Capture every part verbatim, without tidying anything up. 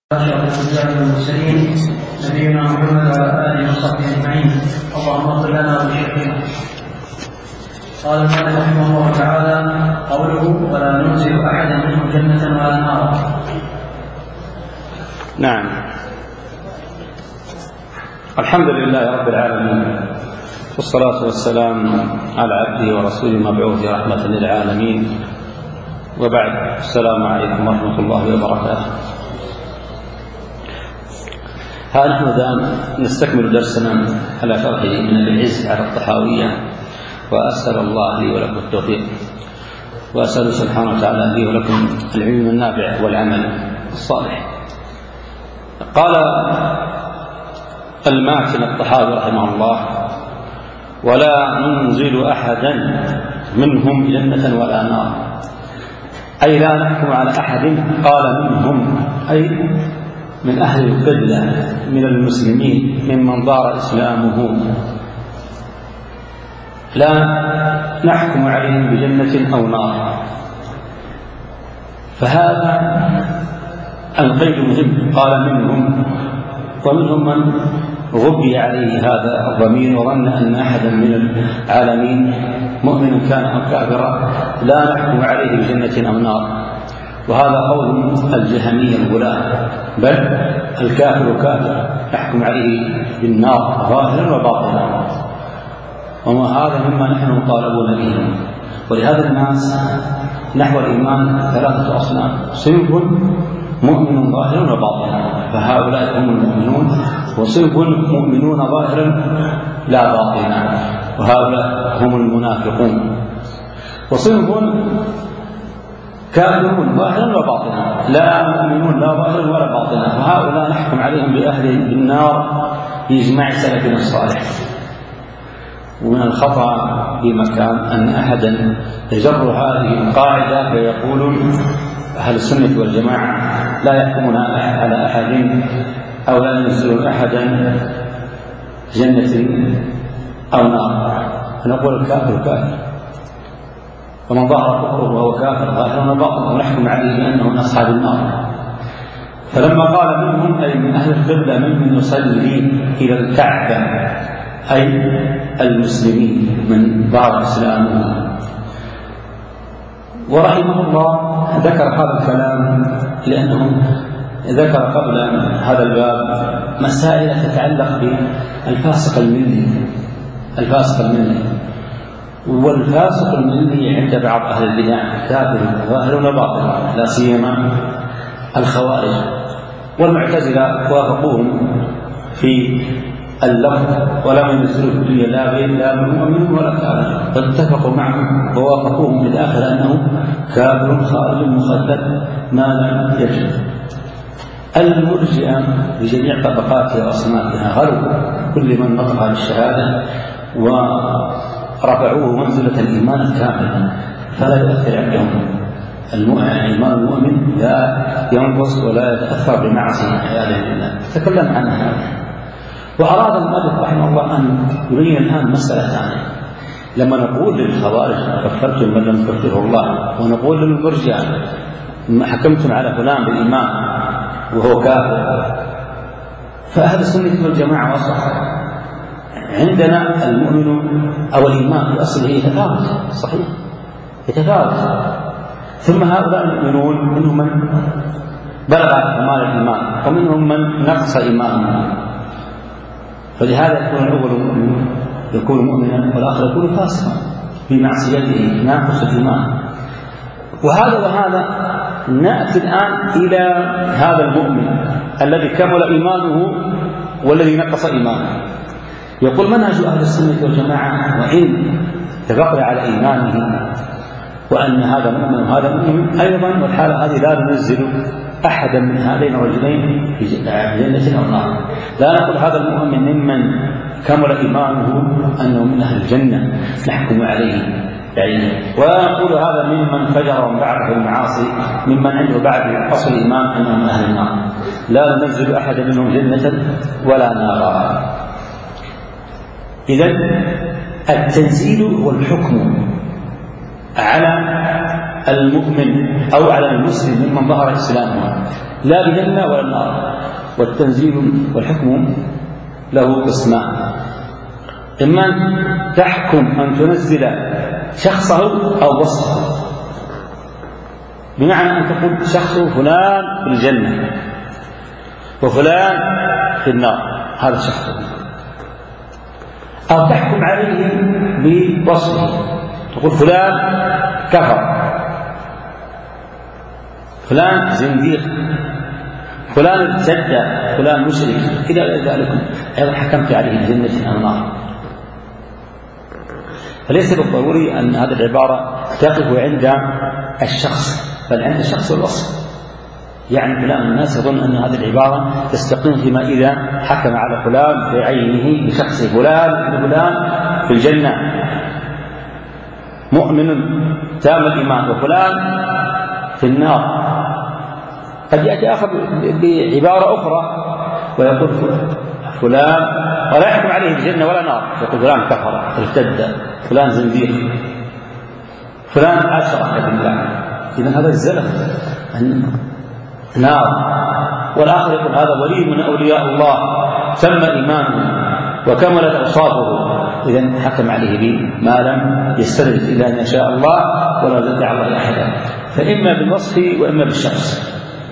أشرف الأنبياء والمرسلين نبينا محمد وعلى آله وصحبه أجمعين. اللهم اغفر لنا ولشيخنا. قال المؤلف رحمه الله تعالى: قوله ولا ننزل أحدا منهم جنة ولا نارا. نعم، الحمد لله رب العالمين، والصلاة والسلام على عبده ورسوله المبعوث رحمة للعالمين، وبعد. السلام عليكم ورحمة الله وبركاته. ها نحن الآن نستكمل درسنا على شرح من العز على الطحاوية، وأسأل الله لي ولكم التوفيق، وأسأل سبحانه وتعالى لي ولكم العلم النافع والعمل الصالح. قال الماتن الطحاوي رحمه الله: ولا ننزل أحدا منهم جنة ولا نار، أي لا نحكم على أحد. قال منهم أي من أهل القبلة من المسلمين ممن ضار إسلامه، لا نحكم عليهم بجنة أو نار. فهذا القيد مهم. قال منهم، ومنهم من غبي عليه هذا الضمير وظن أن أحدا من العالمين مؤمن كان أو كافرا لا نحكم عليه بجنة أو نار، وهذا قول الجهمية الغلاة، بل الكافر كافر نحكم عليه بالنار ظاهرا وباطنا، وما هذا مما نحن مطالبون به. ولهذا الناس نحو الإيمان ثلاثة أصناف: صنف مؤمن ظاهرا وباطنا، فهؤلاء هم المؤمنون، وصنف مؤمنون ظاهرا لا باطنا، وهؤلاء هم المنافقون، وصنف كافرون ظاهرا وباطنا لا مؤمنون لا ظاهرا ولا باطنا، فهؤلاء نحكم عليهم بأهل بالنار بإجماع سلفنا الصالح. ومن الخطأ بمكان أن أحدا يجر هذه القاعدة فيقول أهل السنة والجماعة لا يحكمون على أحد أو لا ينزلون أحدا جنة أو نار، فنقول الكافر كافر، ومن ظهر كفره وهو كافر ظاهرا وباطنا، ونحكم عليه بأنه من أصحاب النار. فلما قال منهم أي من أهل القبلة ممن يصلي إلى الكعبة، أي المسلمين من ظهر إسلامه. ورحمه الله ذكر هذا الكلام لأنه ذكر قبل هذا الباب مسائل تتعلق بالفاسق الملي. الفاسق الملي والفاسق الملي عند بعض أهل البدع كافر ظاهر وباطن، لا سيما الخوارج والمعتزلة وافقوهم في اللفظ ولم ينزلوا في الدنيا لا غير لا مؤمن ولا كافر، فاتفقوا معهم ووافقوهم في الآخر أنه كافر خارج مخلد ما لم يجب. المرجئة بجميع طبقاتها وأصنافها غلوا كل من نطق بالشهادة ورفعوه منزلة الإيمان الكامل، فلا يؤثر عندهم. الإيمان المؤمن لا ينقص ولا يتأثر بمعصية عياذا بالله. تكلم عنها. وأراد المؤلف رحمه الله أن يبين الآن مسألة ثانية. لما نقول للخوارج كفرتم من لم يكفره الله، ونقول للمرجئة حكمتم على فلان بالإيمان وهو كافر، فأهل السنة والجماعة وصح عندنا المؤمن أو الإيمان بأصله يتفاوت، صحيح يتفاوت. ثم هؤلاء المؤمنون منهم من بلغ كمال الإيمان ومنهم من نقص إيمانه، فلهذا يكون الأول مؤمن يكون مؤمنا والآخر يكون فاسقا بمعصيته ناقص الإيمان. وهذا وهذا نأتي الآن إلى هذا المؤمن الذي كمل إيمانه والذي نقص إيمانه. يقول منهج أهل السنة والجماعة وإن تبقي على إيمانه وأن هذا مؤمن وهذا مؤمن أيضا، والحالة هذه لا ننزل أحدا من هذين الرجلين في جنة أو نار. لا نقول هذا المؤمن ممن كمل إيمانه أنه من أهل الجنة نحكم عليه بعينه، ولا نقول هذا ممن فجر وانبعث بالمعاصي ممن عنده بعد أصل الإيمان أنه من أهل النار. لا ننزل أحدا منهم جنة ولا نارا. إذن التنزيل والحكم على المؤمن أو على المسلم ممن ظهر إسلامه لا بجنة ولا النار. والتنزيل والحكم له قسمان: إما تحكم أن تنزل شخصه أو وصفه، بمعنى أن تقول شخصه فلان في الجنة وفلان في النار، هذا شخصه، أو تحكم عليه بوصفه، تقول فلان كفر، فلان زنديق، فلان ارتد، فلان مشرك، إلى ذلك أيضا حكمت عليه بجنة أو النار. فليس بالضروري أن هذه العبارة تقف عند الشخص، بل عند الشخص والوصف. يعني فلان الناس يظن أن هذه العبارة تستقيم فيما إذا حكم على فلان بعينه بشخص فلان فلان في الجنة مؤمن تام الإيمان وفلان في النار. قد يأتي آخر بعبارة أخرى ويقول فلان ولا يحكم عليه بالجنة ولا نار، يقول فلان كفر ارتد، فلان زنديق، فلان أشرك بالله. إذن هذا الزلف نار. والآخر يقول هذا ولي من أولياء الله تم إيمانه وكملت أوصافه، إذن حكم عليه بما لم يستند إلا أن يشاء الله ولا يدع الله أحدا، فإما بالوصف وإما بالشخص.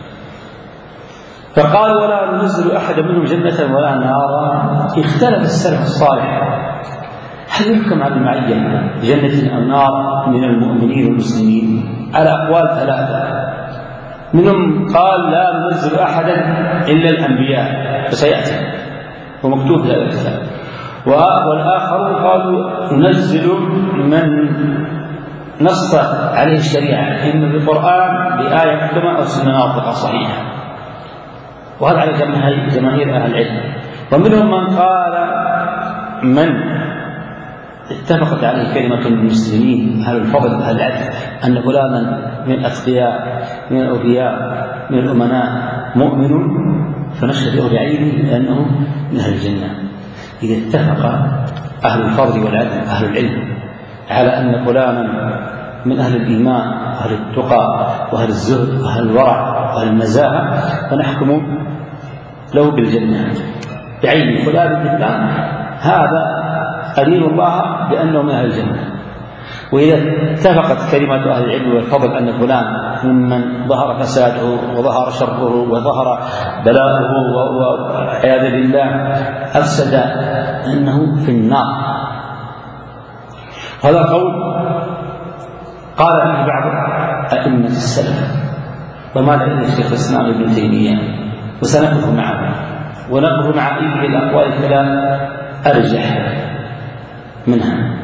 فقال ولا ننزل أحد منهم جنة ولا نارا. اختلف السلف الصالح هل يحكم على المعين بجنة أو نار من المؤمنين والمسلمين على أقوال ثلاثة. منهم قال لا ننزل أحدا إلا الأنبياء، فسيأتي ومكتوب في هذا الكتاب. والآخرون قالوا ننزل من نص عليه الشريعة، إما بالقرآن بآية محكمة أو سنة ناطقة صحيحة، وهذا على جماهير أهل العلم. ومنهم من قال من اتفقت عليه كلمة المسلمين أهل الفضل أهل العدل أن فلانا من الأتقياء من الأولياء من الأمناء مؤمن فنشهد له بعينه لأنه من أهل الجنة. إذا اتفق أهل الفضل والعدل أهل العلم على أن فلانا من أهل الإيمان وأهل التقى وأهل الزهد وأهل الورع وأهل النزاهة فنحكم له بالجنة بعينه فلان بالله، هذا أدين الله بأنه من أهل الجنة. وإذا اتفقت كلمة أهل العلم والفضل أن فلان ممن ظهر فساده وظهر شره وظهر بلاؤه والعياذ بالله أفسد أنه في النار، هذا قول قال فيه بعض أئمة السلف وما لأن الشيخ الإسلام ابن تيمية، وسنقف معه ونقف مع أيدي الأقوال الثلاث أرجح منها.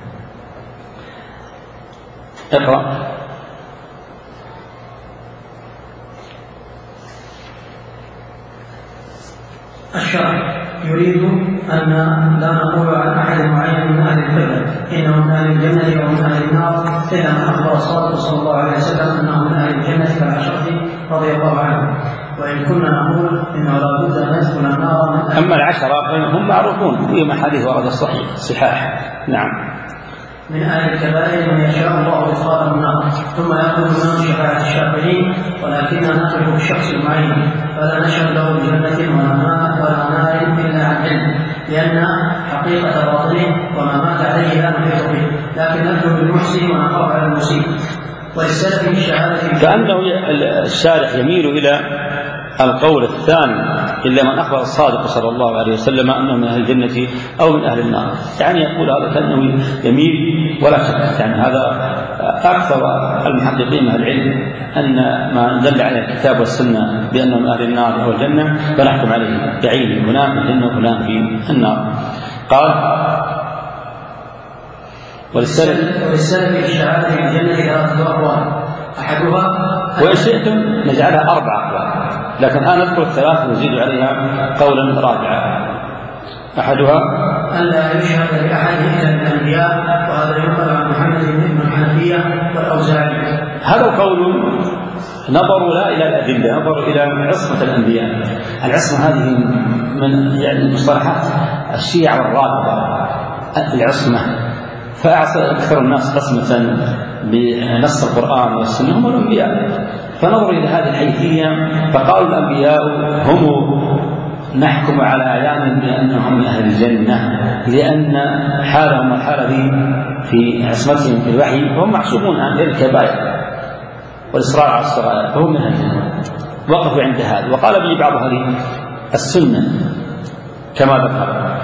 اقرأ. الشرع يريد أن لا نقول عن أحد معين من أهل القبلة إنه من أهل الجنة أو من أهل النار، إلا أن أخبر الصادق صلى الله عليه وسلم أنه من أهل الجنة كالعشرة رضي الله عنه. وإن كنا نقول إنه لا بد أن ندخل النار من أهل أما العشرة هم معروفون فيهم أحاديث ورد الصحيح صحاح. نعم. من أهل الكبائر من يشاء الله إدخاله النار. ثم يأخذ من شفاعة الشافعين، ولكننا نقف بالشخص المعين فلا نشهد له بجنة ولا نار ولا نار إلا عن علم، لأن حقيقة باطنه وما مات عليه لا نحيط به، لكن نكتب بالمحسن ونخاف على المسيء. وللسلف الشهادة كأنه الشارع يميل إلى القول الثاني إلا من أخبر الصادق صلى الله عليه وسلم أنه من أهل الجنة أو من أهل النار، يعني يقول هذا كأنه يميل ولا شك. يعني هذا أكثر المحققين من أهل العلم أن ما دل على الكتاب والسنة بأنه من أهل النار أو الجنة فنحكم عليه بعينه فلان في الجنة وفلان في النار. قال وللسلف وللسلف الشهادة في الجنة ثلاثة أقوال، أحدها وإن شئتم نجعلها أربع أقوال، لكن الآن نذكر الثلاث ونزيد عليها قولا رابعا. أحدها أن لا يشهد لأحد إلا الأنبياء، وهذا ينقل عن محمد بن الحنفية والأوزاعي. هذا القول نظروا لا إلى الأدلة، نظروا إلى عصمة الأنبياء. العصمة هذه من يعني مصطلحات الشيعة والرافضة، العصمة فأعطى أكثر الناس قسمة بنص القرآن والسنة هم الأنبياء، فنظروا إلى هذه الحيثية فقالوا الأنبياء هم نحكم على أعيان بأنهم من أهل الجنة، لأن حالهم الحالة دي في عصمتهم في الوحي فهم معصومون عن الكبائر والإصرار على الصغائر فهم من أهل الجنة. وقفوا عند هذا. وقال به بعض أهل السنة كما ذكر،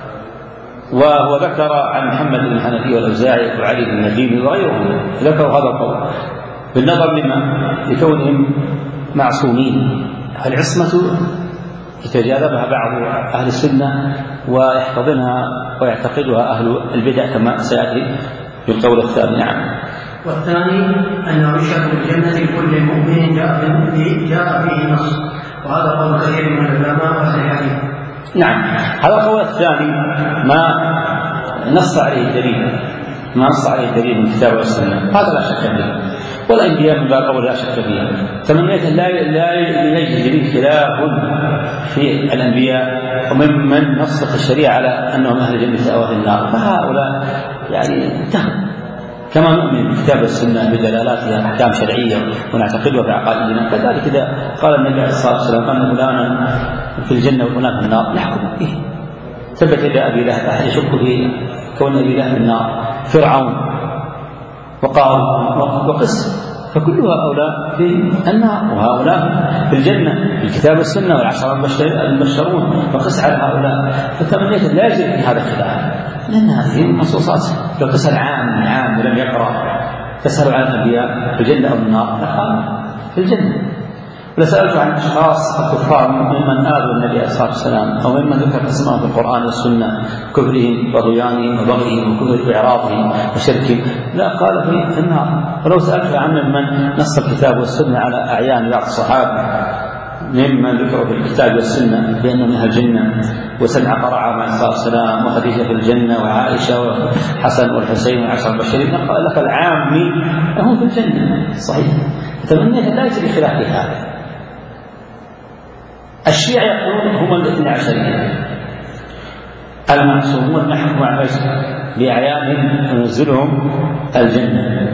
وهو ذكر عن محمد بن الحنفي والأوزاعي وعلي بن المديني وغيرهم ذكروا هذا القول بالنظر لما لكونهم معصومين. العصمة يتجاذبها بعض أهل السنة ويحتضنها ويعتقدها أهل البدع كما سيأتي في القول الثاني. نعم. والثاني أنه يشهد بالجنة لكل مؤمن جاء فيه نص، وهذا قول كثير من العلماء وأهل الحديث. نعم، هذا القول الثاني ما نص عليه دليل ما نص عليه دليل من الكتاب والسنة، هذا لا شك فيه، والأنبياء من باب أول لا شك فيه. تمنيت لا لا يجد لي خلاف في الأنبياء ومن نص في الشريعة على أنهم أهل الجنة أو أهل النار، فهؤلاء يعني انتهوا. كما نؤمن بالكتاب والسنة بدلالاتها أحكام شرعية ونعتقدها في عقائدنا، كذلك إذا قال النبي عليه الصلاة والسلام أن فلانا في الجنة وفلان في النار نحكم به. ثبت إلى أبي لهب أحد يشك في كون أبي لهب في النار، فرعون وقارون وقس، فكل هؤلاء في النار وهؤلاء في الجنة في الكتاب والسنة والعشرة المبشرون، فقس على هؤلاء. فتمنيت لا يجري في هذا الخلاف، لأن هذه النصوصات لو تسأل عام من عام ولم يقرأ تسأل عن الأنبياء في الجنة أو النار فقال في الجنة. ولسألت عن أشخاص الكفار ممن آذوا النبي عليه الصلاة والسلام أو ممن ذكر اسمهم في القرآن والسنة كفرهم وطغيانهم وبغيهم وكفر إعراضهم وشركهم، لا قال في النار. ولو سألت عن من نص الكتاب والسنة على أعيان بعض الصحابة ممن ذكروا في الكتاب والسنة بأنهم من الجنة، وسمع قرع مع الصلاة والسلام وخديجة في الجنة وعائشة وحسن والحسين وعشر البشرين، قال لك العامي هم في الجنة. صحيح. فتمنيت لا يجري خلاف في هذا. الشيعة يقولون هم الاثنى عشرية المعصومون نحكم على بأعيانهم وننزلهم الجنة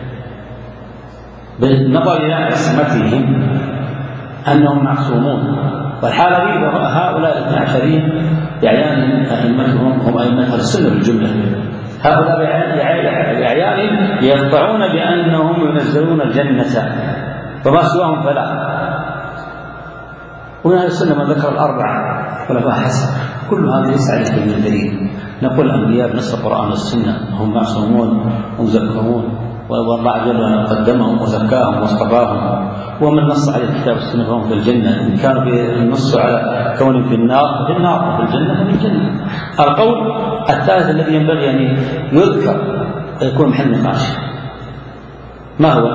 بالنظر إلى عصمتهم أنهم معصومون. والحالة دي هؤلاء الاثنى عشرين بأعيانهم أئمتهم هم أئمة السنة بالجملة، هؤلاء بأعيانهم يقطعون بأنهم ينزلون الجنة وما سواهم فلا. ومن أهل السنة من ذكر الأربعة خلفاء حسن، كل هذا ليس عليه من الدليل. نقول الأنبياء بنص القرآن والسنة هم معصومون ومزكرون، والله جل وعلا قدمهم وزكاهم واصطفاهم. ومن نص على الكتاب والسنة فهم في الجنة، إن كانوا بالنص على كونهم في النار ففي النار وفي الجنة ففي الجنة. القول الثالث الذي ينبغي أن يذكر يكون محل نقاش ما هو؟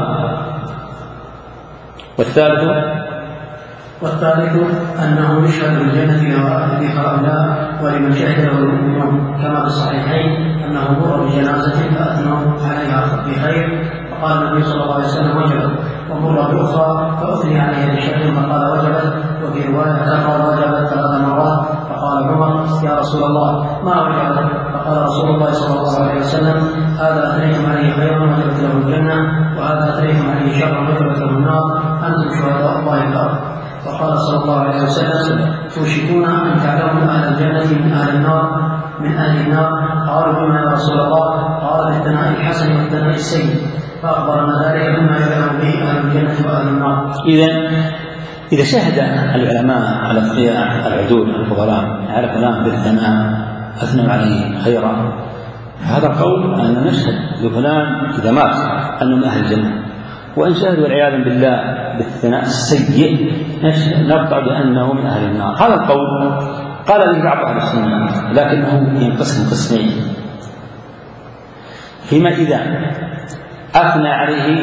والثالث والثالث أنه يشهد بالجنة لهؤلاء ولمن شهد له المؤمنون، كما في الصحيحين أنه مر بجنازة فأثنوا عليها بخير فقال النبي صلى الله عليه وسلم وجبت، ومر بأخرى فأثني عليها بشر فقال وجبت، وفي رواية قال وجبت ثلاث مرات فقال عمر يا رسول الله ما وجبت؟ فقال رسول الله صلى الله عليه وسلم هذا أثنيتم عليه خيرا وجبت له الجنة، وهذا أثنيتم عليه شرا وجبت له النار، أنتم شهداء الله في الأرض. وقال صلى الله عليه وسلم توشكون أن تعلموا أهل الجنة من أهل النار من أهل النار. قالوا بما يا رسول الله؟ قال بالثناء الحسن والثناء السيء، فأخبرنا ذلك مما يعلم به أهل الجنة وأهل النار. إذا إذا شهد العلماء الأتقياء العدول الفضلاء على فلان بالثناء أثنوا عليه خيرا، هذا القول أن نشهد لفلان إذا مات أنه من أهل الجنة، وإن شهدوا والعياذ بالله بالثناء السيء نقطع بأنه من أهل النار. هذا القول قال لي بعض أهل السنة، لكنه ينقسم قسمين. فيما إذا أثنى عليه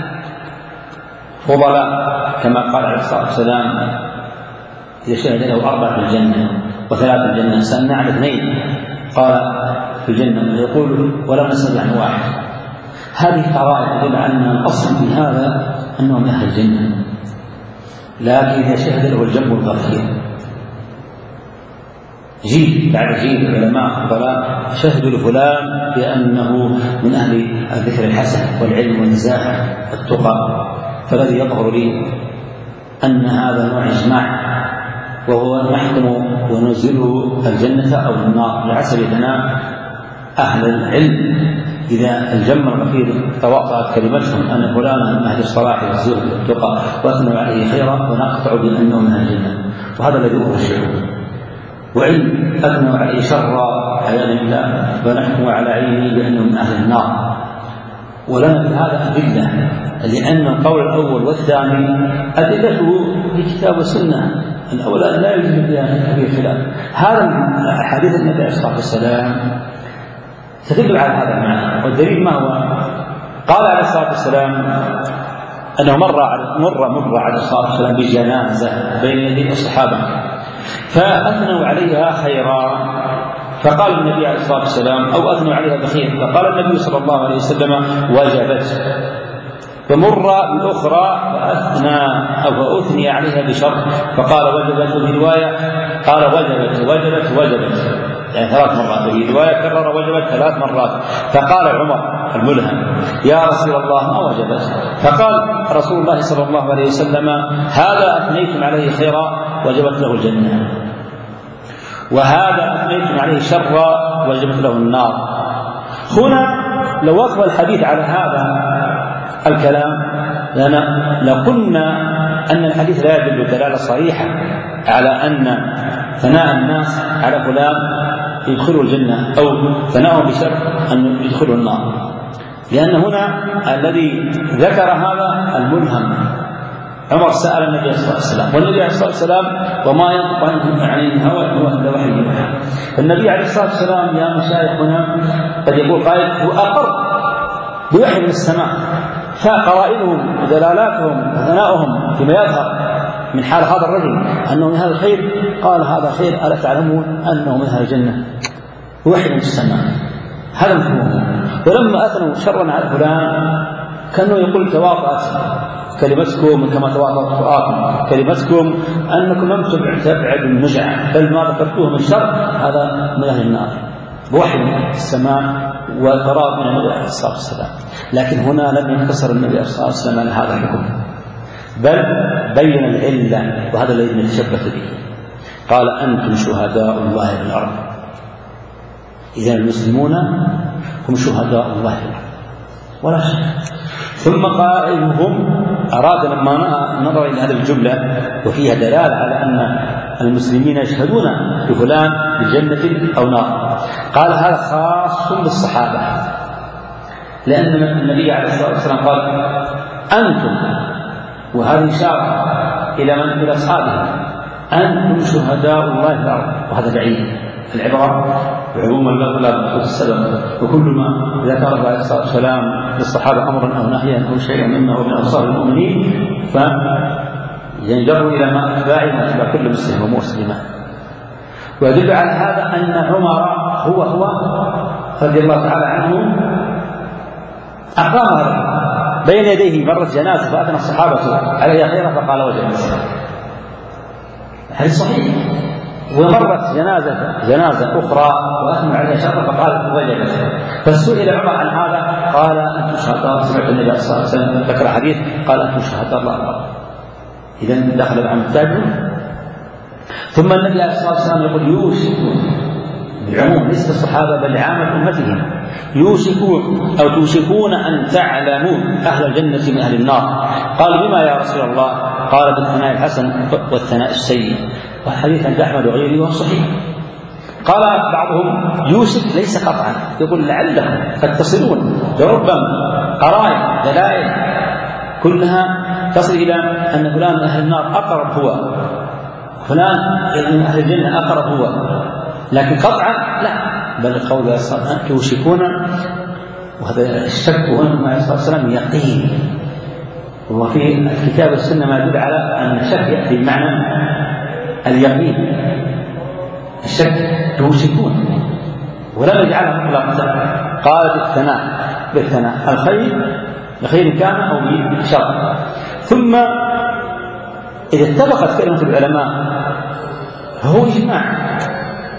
فضلاء كما قال عليه الصلاة والسلام إذا شهد له أربعة في الجنة وثلاثة في الجنة سألنا على اثنين قال في الجنة، يقول ولم نسأل عن واحد. هذه قرائن تدل على أن الأصل في هذا أنه من أهل الجنة، لكن إذا شهد له الجنب الغفير جيل بعد جيل العلماء الفضلاء شهدوا لفلان بأنه من أهل الذكر الحسن والعلم والنزاهة والتقى. فالذي يظهر لي أن هذا نوع إجماع، وهو نحكم وننزله الجنة أو النار بحسب ثناء أهل العلم. إذا الجمع الأخير تواطأت كلمتهم أن فلانا من أهل الصلاح والزهد والتقى وأثنوا عليه خيرا، ونقطع بأنه من أهل الجنة، وهذا الذي أرجعه. وإن أثنوا عليه شرا عياذا بالله فنحكم على عينه بأنه من أهل النار. ولنا في هذا أدلة، لأن القول الأول والثاني أدلته في كتاب السنة. الأول لا يوجد فيها كبير خلاف. هذا حديث النبي عليه الصلاة والسلام تدل على هذا المعنى. والدليل ما هو؟ قال عليه الصلاة والسلام أنه مر على مر مر عليه الصلاة والسلام بجنازة بين يدي الصحابة فأثنوا عليها خيرا، فقال النبي عليه الصلاة والسلام أو أثنوا عليها بخير، فقال النبي صلى الله عليه وسلم وجبت. فمر بالأخرى فأثنى أو أثني عليها بشر فقال وجبت. وفي رواية قال وجبت وجبت وجبت، يعني ثلاث مرات. في رواية كرر وجبت ثلاث مرات. فقال عمر الملهم يا رسول الله ما وجبت؟ فقال رسول الله صلى الله عليه وسلم هذا أثنيتم عليه خيرا وجبت له الجنة، وهذا أثنيتم عليه شرا وجبت له النار. هنا لو وقف الحديث على هذا الكلام لنا لقلنا أن الحديث لا يدل دلالة صريحة على أن ثناء الناس على فلان يدخلوا الجنة أو ثناءهم بشر أن يدخلوا النار، لأن هنا الذي ذكر هذا الملهم. عمر سأل النبي صلى الله عليه وسلم، والنبي عليه الصلاة والسلام وما ينطق عن الهوى هو إلا وحي يوحى. فالنبي عليه الصلاة والسلام يا مشايخنا قد يقول قائل هو أقر بوحي من السماء، فقرائنهم ودلالاتهم وثناؤهم فيما يظهر من حال هذا الرجل أنه من هذا الخير قال هذا خير ألا تعلمون أنه من هذا الجنة وحي من السماء. هذا مفهوم. ولما أثنوا شرا على فلان كانوا يقول تواطأت كلمتكم كما تواطأت قراءكم كلمتكم أنكم لم تبعدوا النجعة، بل ما ذكرتوه من شر هذا من أهل النار بوحي من السماء وقرار من النبي عليه الصلاة والسلام. لكن هنا لم ينتصر النبي عليه الصلاة والسلام على هذا الحكم، بل بين العلة، وهذا الذي نتشبث به. قال أنتم شهداء الله في الأرض. إذا المسلمون هم شهداء الله في الأرض ولا شك. ثم قائلهم أراد لما نظر إلى هذه الجملة وفيها دلالة على أن المسلمين يشهدون لفلان بجنة أو نار، قال هذا خاص بالصحابة، لأن النبي عليه الصلاة والسلام قال أنتم، وهذه إشارة إلى من إلى أصحابه، أنتم شهداء الله في الأرض. وهذا بعيد. العبرة بعموم اللفظ لا بخصوص السبب، وكل ما ذكره عليه الصلاة والسلام للصحابة أمرا أو نهيا أو شيئا مما هو من أوصاف المؤمنين فينجر إلى ما أتباعه وأتباع كل مسلم ومسلمة. ويدل على هذا أن عمر هو هو رضي الله تعالى عنه أقام هذا بين يديه مرت جنازة فأثنى الصحابة عليها خيرا فقال وجبت. هذا صحيح. ومرت جنازة جنازة أخرى وأثنى عليها شرا فقال وجبت. فسئل عمر عن هذا قال أنتم شهداء. سمعت النبي صلى الله عليه وسلم ذكر حديث قال أنتم شهداء الله. إذن دخل العام التاجر. ثم النبي عليه الصلاة والسلام يقول يوشك بالعموم ليس الصحابة بل عامة أمتهم يوشكون أو توشكون أن تعلموا أهل الجنة من أهل النار. قال بما يا رسول الله؟ قال بالثناء الحسن والثناء السيء. والحديث عند أحمد وغيره وهو صحيح. قال بعضهم يوشك ليس قطعا، يقول لعلهم قد تصلون لربما قرائن دلائل كلها تصل إلى أن فلان من أهل النار أقرب هو، فلان من أهل الجنة أقرب هو، لكن قطعا لا، بل القول يوشكون. وهذا الشك هنا مع الصلاة والسلام يقين. وفي الكتاب والسنة ما يدل على أن الشك يأتي بمعنى اليقين. الشك يوشكون ولم يجعلها مطلقة، قال بالثناء بالثناء الخير بخير كان أو بشر. ثم إذا اتفقت كلمة العلماء فهو إجماع،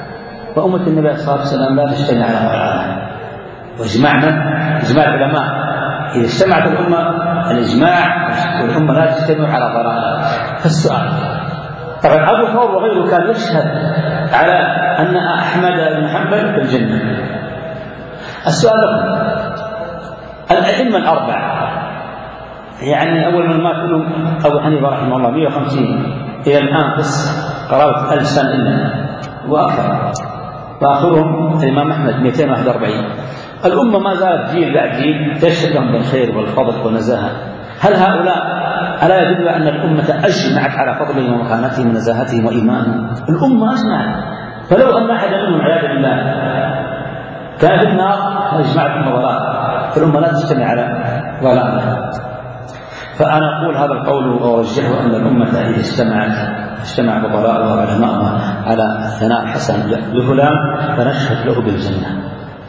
وأمة النبي عليه الصلاة والسلام لا تجتمع على ضلالة. وإجماعنا إجماع العلماء إذا اجتمعت الأمة الإجماع والأمة لا تجتمع على ضلالة. فالسؤال طبعا أبو ثور وغيره كان يشهد على أن أحمد بن حنبل في الجنة. السؤال لكم الأئمة الأربعة يعني أول من مات له أبو حنيفة رحمه الله مئة وخمسين إلى الآن قص قرابة ألف سنة إلا وأكثر، وآخرهم الإمام أحمد مئتين وواحد وأربعين. الأمة ما زالت جيل بعد جيل تشهد لهم بالخير والفضل والنزاهة. هل هؤلاء ألا يدل أن الأمة أجمعت على فضلهم ومكانتهم ونزاهتهم وإيمانهم؟ الأمة أجمعت، فلو أن أحدا منهم عياذا بالله كان في النار أجمعت من ضلال، فالأمة لا تجتمع على ضلالها. فأنا أقول هذا القول وأرجحه أن الأمة إذا اجتمعت اجتمع بضلالها وعلماؤها على ثناء حسن لفلان فنشهد له بالجنة،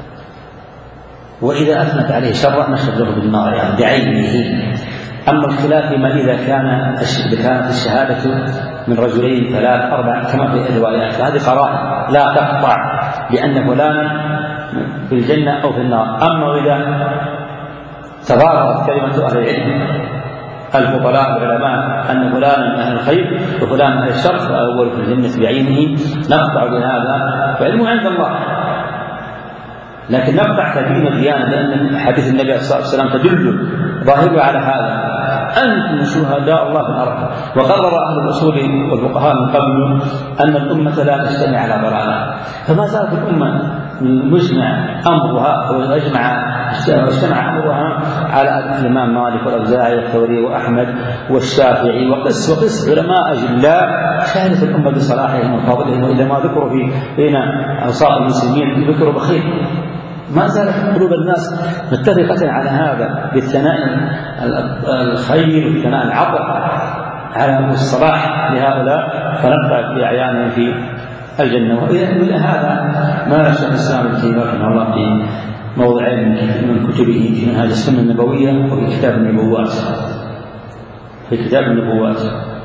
وإذا أثنت عليه شرا نشهد له بالنار يعني بعينه. أما الخلاف فيما إذا كان كانت الشهادة من رجلين ثلاث أربع كما في الروايات، فهذه قرائن لا تقطع بأن فلانا في الجنة أو في النار. أما إذا تظاهرت كلمة أهل العلم الفضلاء العلماء أن فلانا من أهل الخير وفلان من أهل الشر فأول في الجنة بعينه نقطع بهذا، فعلمه عند الله. لكن نقطع تدين الديانة لأن حديث النبي عليه الصلاة والسلام تدل ظاهرها على هذا: أنتم شهداء الله في الأرض. وقرر أهل الأصول والفقهاء من قبل أن الأمة لا تجتمع على ضلالة، فما زالت الأمة مجمع أمرها وأجمع واجتمع أمرها على الإمام مالك والأوزاعي والثوري وأحمد والشافعي وقس وقس علماء أجلاء شهدت الأمة بصلاحهم وفضلهم، وإذا ما ذكروا في بين أوساط المسلمين ذكروا بخير. ما زالت قلوب الناس متفقة على هذا بالثناء الخير والثناء العطر على الصلاح لهؤلاء، فنبقى في أعيانهم في الجنة. وإلى هذا ما نشأ الإسلام ابن تيمية رحمه الله في موضعين من كتبه في منهاج السنة النبوية وفي كتاب النبوات في كتاب النبوات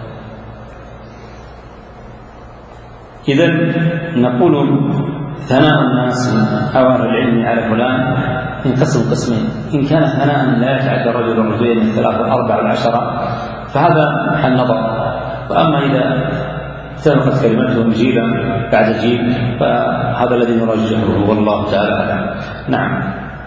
إذن نقول ثناء الناس أو أهل العلم على فلان ينقسم قسمين: إن كان ثناء لا يتعدى الرجل والرجلين من ثلاثة وأربعة والعشرة فهذا محل نظر، وأما إذا سبقت كلمته جيلا بعد جيل فهذا الذي نرجحه والله تعالى أعلم. نعم.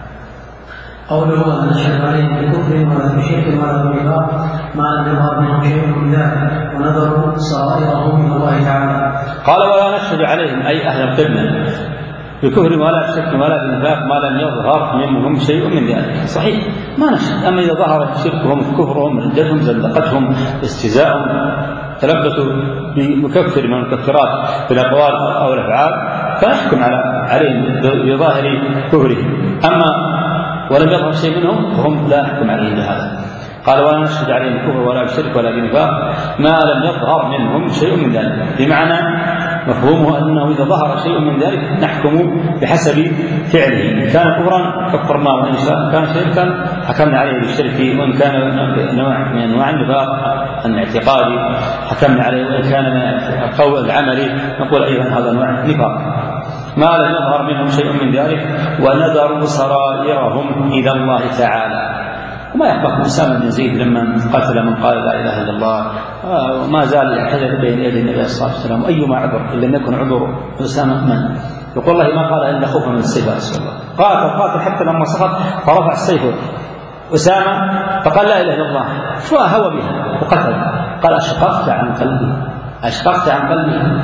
قوله أن نشهد عليهم بكفر ولا بشرك ولا بنفاق ما لم يظهر منهم شيء من ذلك ونذروا سرائرهم من الله تعالى. قال: ولا نشهد عليهم أي أهل القبلة بكفر ولا بشرك ولا بنفاق ما لم يظهر منهم شيء من ذلك. صحيح ما نشهد، أما إذا ظهر شركهم كفرهم ردتهم زندقتهم استهزاءهم تلبسوا بمكفر من المكفرات بالأقوال أو الأفعال فنحكم عليهم بظاهر كفرهم، أما ولم يظهر شيء منهم فهم لا نحكم عليهم بهذا. قال: ولا نشهد عليهم بكفر ولا بشرك ولا بنفاق ما لم يظهر منهم شيء من ذلك، بمعنى مفهومه أنه إذا ظهر شيء من ذلك نحكم بحسب فعله. إن كان كفرا كفرناه، وإن كان شركا حكمنا عليه بالشرك، وإن كان نوع من أنواع النفاق الاعتقادي حكمنا عليه، وإن كان من القول العملي نقول أيضا هذا نوع نفاق. ما لم يظهر منهم شيء من ذلك ونذروا سرائرهم إلى الله تعالى. وما يخفى أسامة بن زيد لما قتل من قال لا إله إلا الله وما زال يحتجب بين يدي النبي صلى الله عليه وسلم، أيما عذر إن لم يكن عذر أسامة من يقول الله ما قال إلا خوفا من السيف رسول الله. قاتل قاتل حتى لما سقط فرفع السيف أسامة فقال لا إله إلا الله، شو هوى بها وقتل. قال: أشققت عن قلبي أشققت عن قلبي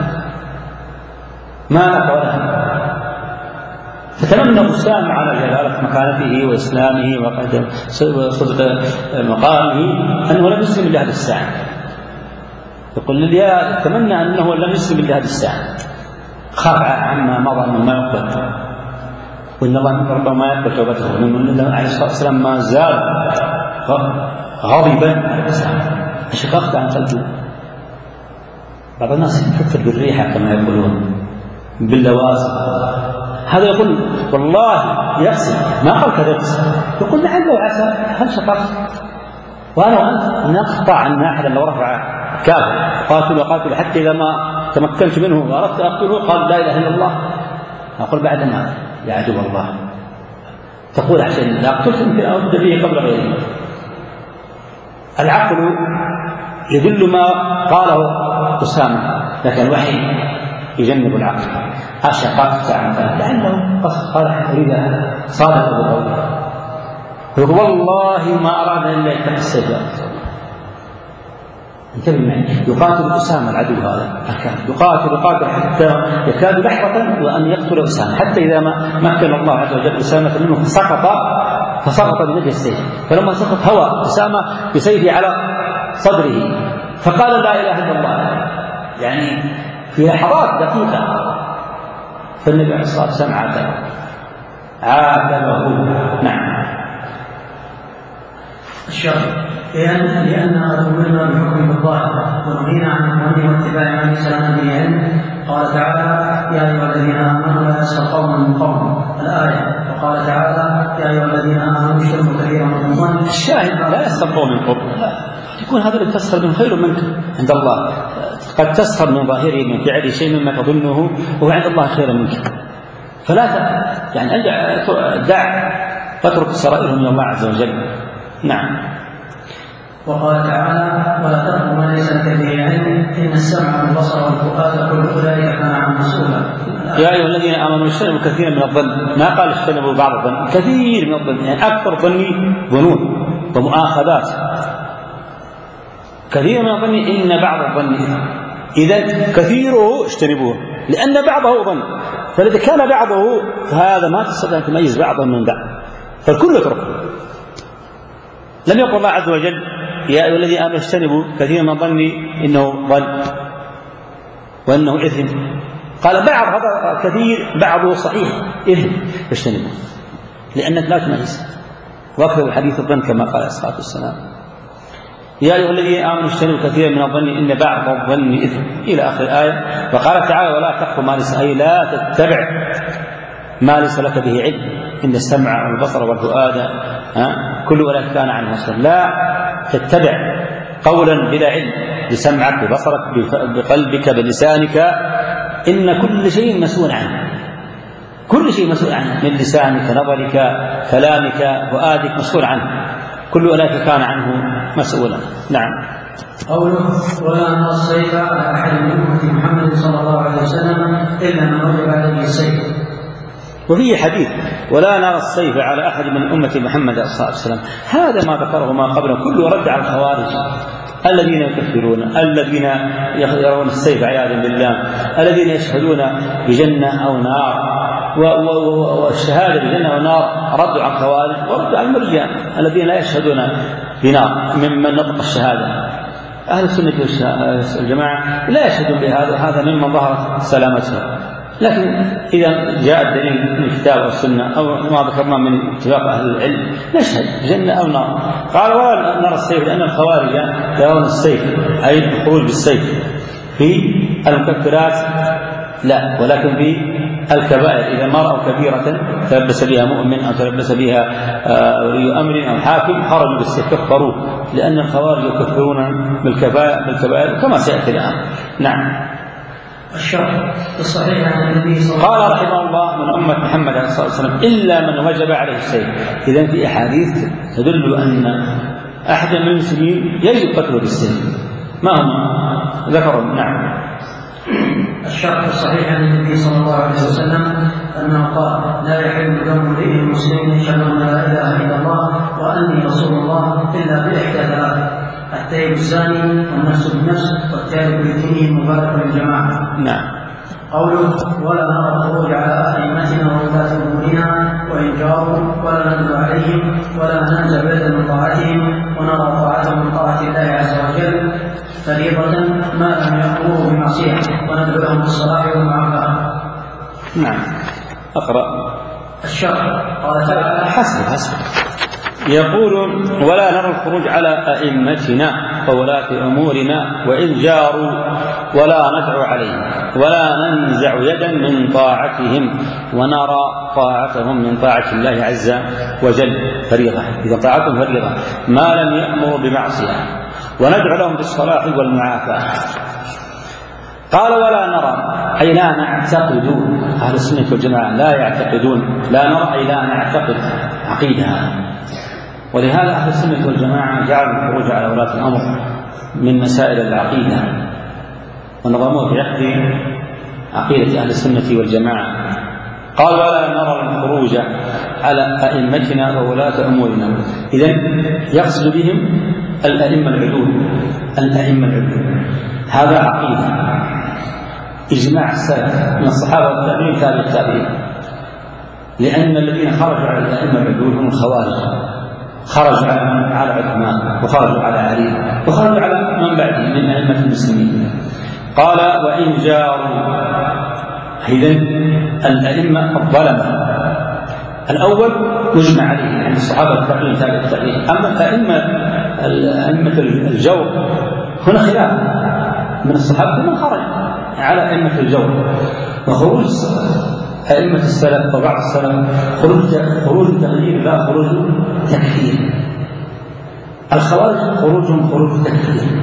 ما لك ولا. فتمنى أسامة على جلالة مكانته وإسلامه وصدق مقامه أنه لم يسلم إلا هذه الساعة. يقول لي تمنى أنه لم يسلم إلا هذه الساعة، خاف عما مضى أنه ما يقبل، وإن الله ربما ما يقبل توبته، وإن الله عليه الصلاة والسلام ما زال غضبا على الإسلام. أشققت عن قلبي. بعض الناس يفكر بالريحة كما يقولون باللوازم، هذا يقول والله يقصد ما قال كذا يقصد، يقول لعل وعسى هل شققت. وانا وانت نقطع عن احدا لو رفع كافر قاتل وقاتل حتى اذا ما تمكنت منه واردت اقتله قال لا اله الا الله أقول بعد ما يا عدو الله تقول عشان لا قلت يمكن أرد به قبل غيره. العقل يدل ما قاله أسامة، لكن الوحي يجنب العقل. أشققت ساعة لأنه قال إذا صادق بقوله يقول والله ما أراد إلا يتقي السيف. انتبه معي، يقاتل أسامة العدو هذا يقاتل يقاتل حتى يكاد لحظة وأن يقتل أسامة، حتى إذا ما مكن الله عز وجل أسامة منه فسقط فسقط بوجه السيف. فلما سقط هوى أسامة بسيفه على صدره فقال لا إله إلا الله، يعني في لحظات دقيقة. فالنبي عليه الصلاة والسلام عاتبه عاتبه نعم. الشرع لأن لأننا أمرنا بحكم الظاهر ونهينا عن الظن واتباع من سلام بالعلم. قال تعالى يا أيها الذين آمنوا لا يسخر قوم من قوم الآية. وقال تعالى يا أيها الذين آمنوا اجتنبوا كثيرا من الظن. الشاهد لا يسخر قوم من قوم، يكون هذا اللي تسخر من خير منك عند الله. قد تسخر من ظاهره من فعله شيء مما تظنه وهو عند الله خيرا منك، فلا يعني دع تترك سرائره من الله عز وجل. نعم. وقال تعالى ولا تقف ما ليس لك به علم إن السمع والبصر والفؤاد كل أولئك كان عنه مسؤولا. يا أيها الذين آمنوا اجتنبوا كثيرا من الظن، ما قال اجتنبوا بعض الظن، كثير من الظن، يعني أكثر ظني ظنون ومؤاخذات. كثير من الظن إن بعض الظن إذا كثيره اجتنبوه لأن بعضه ظن، فإذا كان بعضه فهذا ما تستطيع أن تميز بعضه من بعض، فالكل يتركه. لم يقل الله عز وجل يا أيها الذين آمنوا اجتنبوا كثيرا من الظن إنه ظن وأنه إثم، قال بعض هذا كثير بعضه صحيح إثم اجتنبوه لأنك لا تميز. واكثر حديث الظن كما قال عليه الصلاة والسلام يا أيها الذين آمنوا اجتنبوا كثيرا من الظن إن بعض الظن إثم إلى آخر الآية. وقال تعالى ولا تقف ما ليس، أي لا تتبع ما ليس لك به علم إن السمع والبصر والفؤاد كل أولئك كان عنه مسؤولا. لا تتبع قولا بلا علم بسمعك ببصرك بقلبك بلسانك، إن كل شيء مسؤول عنه، كل شيء مسؤول عنه من لسانك نظرك كلامك فؤادك مسؤول عنه، كل أولئك كان عنه مسؤولا. نعم. قوله ولا نرى السيف على أحد من أمة محمد صلى الله عليه وسلم إلا من وجب عليه السيف. وفيه حديث ولا نرى السيف على أحد من أمة محمد صلى الله عليه وسلم، هذا ما ذكره ما قبله كله رد على الخوارج الذين يكفرون، الذين يرون السيف عياذا بالله، الذين يشهدون بجنة أو نار، والشهادة بجنة أو نار ردوا على الخوارج وردوا على المرجئة الذين لا يشهدون بنار ممن نطق الشهادة. أهل السنة والجماعة لا يشهدون بهذا، هذا ممن ظهرت سلامته. لكن إذا جاء الدليل من الكتاب والسنة أو ما ذكرنا من اتفاق أهل العلم نشهد جنة أو نار. قال ولا نرى السيف لأن الخوارج يرون السيف أي الخروج بالسيف في المكفرات لا، ولكن في الكبائر إذا ما رأوا كبيرة تلبس بها مؤمن أو تلبس بها ولي أمر أو حاكم خرجوا بالسيف كفروا، لأن الخوارج يكفرون بالكبائر كما سيأتي الآن. نعم. الشرع الصحيح عن النبي صلى الله عليه وسلم قال رحمه الله من أمة محمد صلى الله عليه وسلم إلا من وجب عليه السيف. إذن في أحاديث تدل أن أحد من المسلمين يجب قتله بالسيف، ما هم ذكروا. نعم. الشرع الصحيح عن النبي صلى الله عليه وسلم أنه قال لا يحل دم امرئ مسلم يشهد أن لا إله إلا الله وأني رسول الله إلا بإحدى ثلاث: التائب الزاني والنفس بالنفس والتارك لدينه المبارك للجماعة. نعم. قوله ولا نرى الخروج على أئمتنا وولاة أمورنا وإن جاروا ولا ندعو عليهم ولا ننزع بعد من طاعتهم ونرى طاعتهم من طاعة الله عز وجل فريضة ما لم يأمروا بمعصية وندعو لهم بالصلاح والمعافاة. نعم. أقرأ. الشرع قال تعالى حسب حسب يقول ولا نرى الخروج على أئمتنا وولاة أمورنا وإن جاروا ولا ندعو عليهم ولا ننزع يدا من طاعتهم ونرى طاعتهم من طاعة الله عز وجل فريضة، إذا طاعتهم فريضة ما لم يأمروا بمعصية وندعو لهم بالصلاح والمعافاة. قال ولا نرى أي لا نعتقد، أهل السنة والجماعة لا يعتقدون، لا نرى أي لا نعتقد عقيدة. ولهذا أهل السنة والجماعة جعلوا الخروج على ولاة الأمر من مسائل العقيدة ونظموه بعقد عقيدة أهل السنة والجماعة. قال ولا نرى الخروج على أئمتنا وولاة أمورنا. إذن يقصد بهم الأئمة العدول، الأئمة العدول هذا عقيدة إجماع السلف من الصحابة والتابعين تابع التابعين، لأن الذين خرجوا على الأئمة العدول هم الخوارج، خرجوا على على عثمان وخرجوا على علي وخرجوا على من بعده من أئمة المسلمين. قال وإن جاروا، إذن الأئمة الظلمة الأول يجمع عليه عند الصحابة والتابعين تابع التابعين. أما الأئمة أئمة الجور هنا خلاف من الصحابة من خرج على أئمة الجور. وخروج أئمة السلف وبعض السلف خروج خروج تغيير لا خروج تكفير. الخوارج خروجهم خروج تكفير،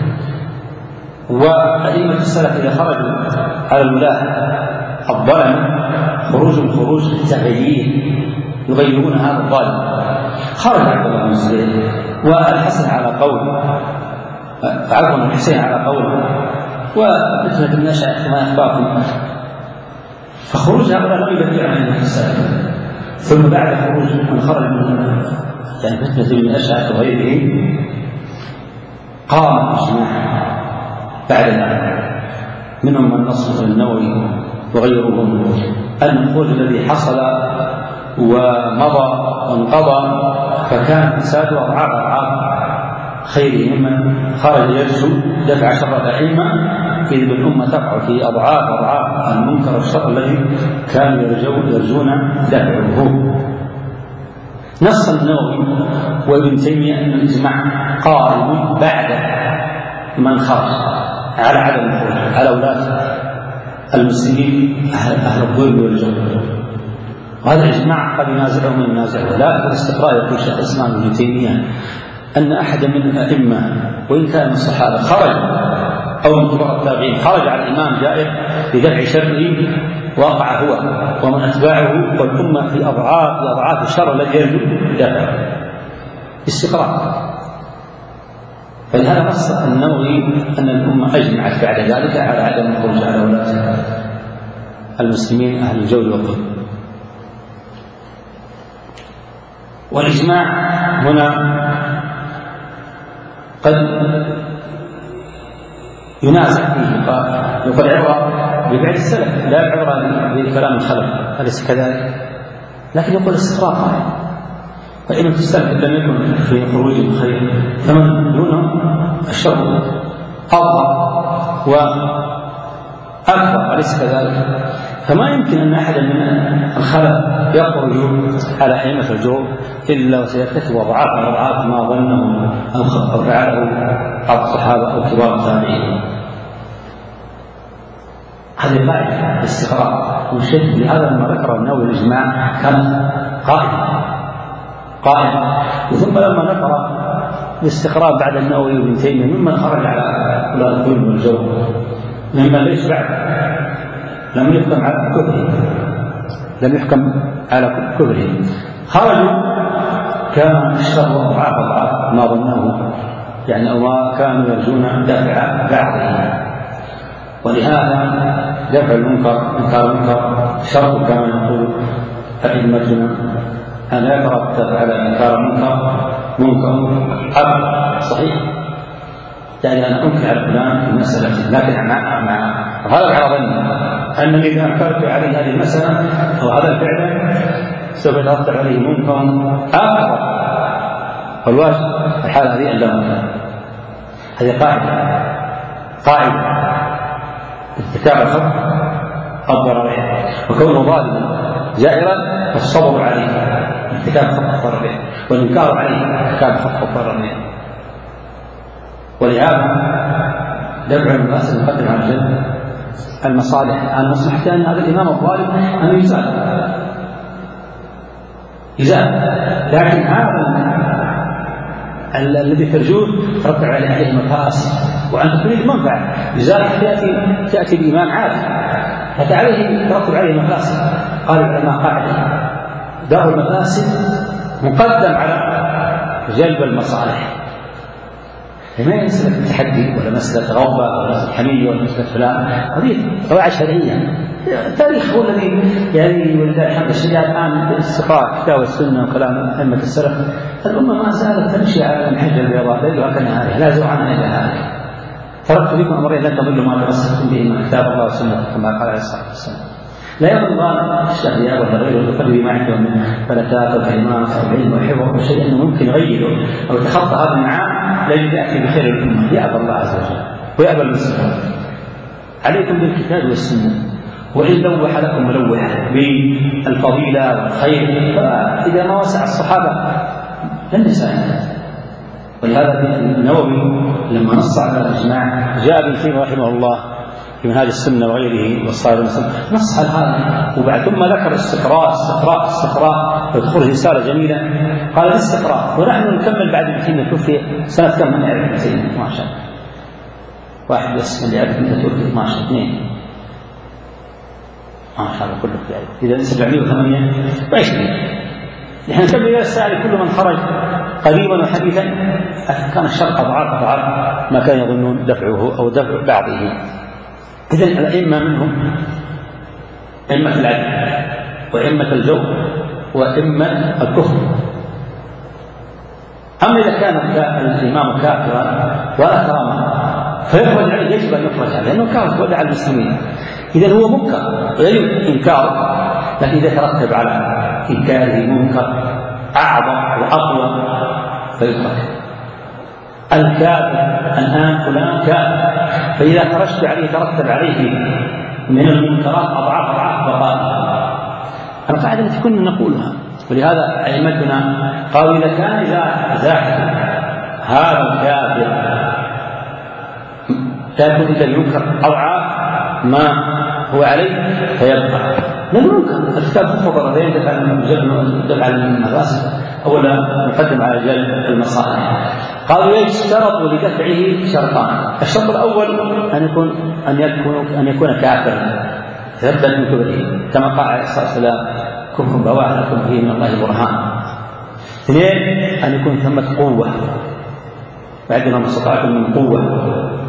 وأئمة السلف إذا خرجوا على الولاة الظلم خروجهم خروج التغيير، يغيرون هذا الظالم. خرج عبد الله بن الزبير والحسن على قول، عفوا الحسين على قول، وفتنة النشأ كما أخبركم. فخروج هؤلاء لم يبدع عن السلف. ثم بعد خروج من خرج من يعني فتنة من النشأ وغيره قام اجماع بعد ذلك منهم من نصر النووي وغيرهم أن الخروج الذي حصل ومضى وانقضى فكان فساده أضعاف أضعاف خيره ممن خرج يرجو دفع شر الأئمة، إذ بالأمة تقع في أضعاف أضعاف المنكر والشر الذي كانوا يرجون دفعه. نص النووي وابن تيمية أن الإجماع قائم بعد من خرج على عدم الخروج على ولاة المسلمين أهل الظلم والجور. وهذا الإجماع قد ينازعه من ينازعه، لا في الاستقراء. يقول شيخ الإسلام ابن تيمية أن أحد من الأئمة وإن كان من الصحابة خرج أو من كبار التابعين خرج على الإمام جائر لدفع شره وقع هو ومن أتباعه والأمة في أضعاف في أضعاف الشر الذي يرجو دفعه استقراء. فلهذا نص النووي أن الأمة أجمعت بعد ذلك على عدم الخروج على ولاة المسلمين أهل الجور والظلم. والإجماع هنا قد ينازع فيه، يقول عبرة ببعد السلف لا عبرة بكلام الخلف، أليس كذلك؟ لكن يقول استقراء قائم. فإن السلف لم يكن في خروج خير فمن دونهم الشر أظهر وأكبر، أليس كذلك؟ فما يمكن أن أحد من الخلف يخرج على أئمة الجور إلا وسيرتكب أضعاف أضعاف ما ظنه أو فعله بعض الصحابة أو كبار التابعين. هذه قاعدة الاستقراء والشد. لهذا لما ذكر النووي الإجماع كان قائم قائم ثم لما ذكر الاستقراء بعد النووي وابن تيمية ممن خرج على ولاة الظلم والجور ممن ليس بعد لم يحكم على كفره لم يحكم على كفره خرجوا كان الشر أضعاف أضعاف ما ظنه يعني أو ما كانوا يرجون دفع بعضهم. ولهذا دفع المنكر إنكار المنكر شرط كما يقول أئمتنا أن يترتب على إنكار المنكر منكر حق صحيح، يعني أنا أنكر على فلان في مسألة لكن مع مع هذا على ظني أنني إذا أنكرت عليه هذه المسألة أو هذا الفعل سوف يترتب عليه منكر أكبر، فالواجب الحالة هذه ألا منكر. هذه قاعدة قاعدة ارتكاب الخطأ الضررين وكونه ظالما جائرا والصبر عليه ارتكاب خطأ الضررين والإنكار عليه ارتكاب خطأ الضررين. ولهذا دفع المفاسد مقدم على جلب المصالح المصلحة أن هذا الإمام الظالم أن يزال يزال لكن هذا الذي ترجوه ترتب عليه مفاسد وعن تقليل المنفعة، لذلك تأتي تأتي الإمام عادل هذا عليه يترتب عليه مفاسد. قال العلماء قاعدة دار المفاسد مقدم على جلب المصالح، ما مسألة التحدي ولا مسألة غضبة ولا مسألة حمية ولا مسألة فلان، هذه قواعد شرعية. التاريخ هو الذي يعني ولله الحمد الشريعة الآن باستقراء كتاب السنة وكلام أئمة السلف الأمة ما زالت تمشي على المحجة البيضاء ليلها كنهارها لا زوعا إلى هذه. تركت لكم أمرين لن تضلوا ما تمسكتم بهما كتاب الله والسنة كما قال عليه الصلاة والسلام. لا يظن الشهريات ولا غيره يقدر ما عنده من فلتات وكلمات او علم وحفظ او شيء انه ممكن يغيره او يتخطى هذا المعاد لا ياتي بخير الامه. يأبى الله عز وجل ويأبى المسلمون. عليكم بالكتاب والسنه، وان لوح لكم ملوح بالفضيله والخير، فاذا ما وسع الصحابه لن يساعد. ولهذا النووي لما نص على الاجماع جاء ابن تيميه رحمه الله في منهاج السنة وغيره والصائر المسلم نص على هذا، وبعد ثم ذكر الاستقراء استقراء استقراء ويدخل رسالة جميلة قال الاستقراء. ونحن نكمل بعد ابن تيمية توفي سنة كم؟ من يعرف ابن تيمية اثنا عشر واحد بس من يعرف ابن توفي اثنا عشر اثنين ما شاء الله كله يعرف. إذا سبعمائة وثمانية وعشرين نحن نكمل إلى الساعة كل من خرج قريبا وحديثا كان الشرق أضعاف أضعاف ما كان يظنون دفعه أو دفع بعضه. إذن الأئمة منهم أئمة العدل وأئمة الجور وأئمة الكفر. أما إذا كان الإمام كافرا ولا كرامة فيخرج عليه يجب أن يخرج عليه لأنه كافر ودع المسلمين. إذن هو منكر ويجب إنكاره، لكن إذا ترتب على إنكاره منكر أعظم وأقوى فيترك. الكافر الآن فلان كافر، فإذا خرجت عليه ترتب عليه من المنكرات أضعاف أضعاف بقاء. القاعدة التي كنا نقولها، ولهذا أئمتنا قالوا إذا كان إذا زاحف هذا الكافر لا يكون إلا المنكر أضعاف ما هو عليه فيبقى من المنكر. الكتاب فضل بين دفع المفاسد أولا نقدم على جلب المصالح. قالوا يشترط لدفعه شرطان. الشرط الأول أن يكون أن يكون أن يكون كافرا يثبت من كفره كما قال عليه الصلاة والسلام كفر بواح لكم فيه من الله برهان. اثنين أن يكون ثمة قوة وعندما ما استطعتم من قوة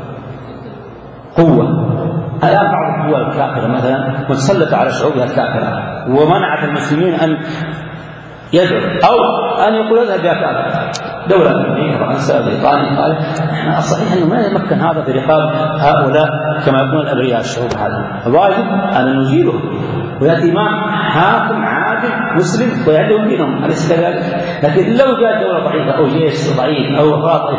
قوة. الآن بعض الدول الكافرة مثلا متسلطة على شعوبها الكافرة ومنعت المسلمين أن يدعو أو أن يقول اذهب يا كافر. دولة أمريكا فرنسا بريطانيا قال احنا الصحيح أنه ما يمكن هذا في رقاب هؤلاء كما يكون الأبرياء الشعوب هذا، الواجب أن نزيله ويأتي إمام حاكم عادل مسلم ويعدهم دينهم أليس كذلك؟ لكن لو جاءت دولة ضعيفة أو جيش ضعيف أو فاضل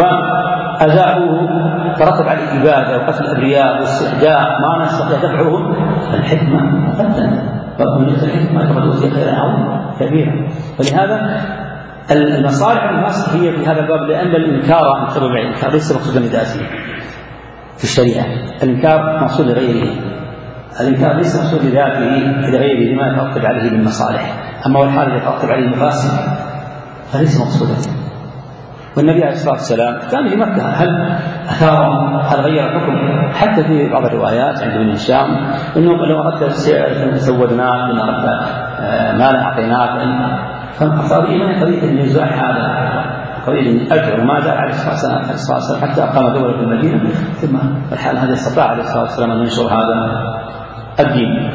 وأذاعوه ترتب على الإبادة وقتل الأبرياء والاستهداء ما نستطيع دفعهم، فالحكمة مقدمة ومن الحكمة تقدر في خير عظيم كبير. ولهذا المصالح المفاسد هي في هذا الباب، لأن الإنكار انتبه معي الإنكار ليس مقصودا لذاته في الشريعة. الإنكار مقصود لغيره، الإنكار ليس مقصود لذاته لغيره لما يترتب عليه من مصالح. أما والحال الذي يترتب عليه المفاسد فليس مقصودا. والنبي عليه الصلاة والسلام كان في مكة هل أثار هل غير الحكم؟ حتى في بعض الروايات عند ابن هشام إنه لو أردت السعر زودناك إن أردت مال أعطيناك فالقضية إيمان قضية النزاع هذا قضية الأجر وما زال عليه الصلاة والسلام حتى أقام دولة في المدينة ثم الحال هذا استطاع عليه الصلاة والسلام أن ينشر هذا الدين.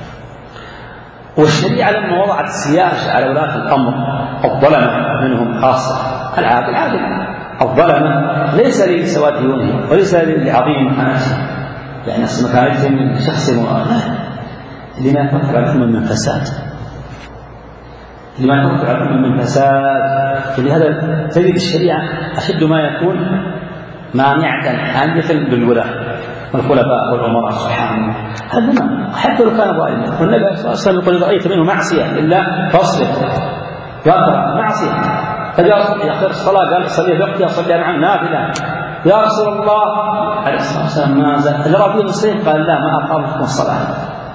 والشريعة لما وضعت السياسة على ولاة الأمر الظلمة منهم خاصة العادل عادل الظلمة ليس لسواد عيونهم وليس لعظيم مكانتهم يعني أصل مكانتهم شخص لا لما يترتب عليهم من فساد لما يترتب عليهم من فساد. فلهذا تجد الشريعة أشد ما يكون مانعة حاجة بالولاة الخلفاء والأمراء سبحانه هذا حتى لو كان ظالما. والنبي صلى الله عليه وسلم يقول إذا رأيت منه معصية إلا فاصبر واقرأ معصية. فجاء يا أخير الصلاة قال صلي بوقتها صلي معه نافلة يا رسول الله عليه الصلاة والسلام ما زال إذا رأى المسلم قال لا ما أقامكم الصلاة.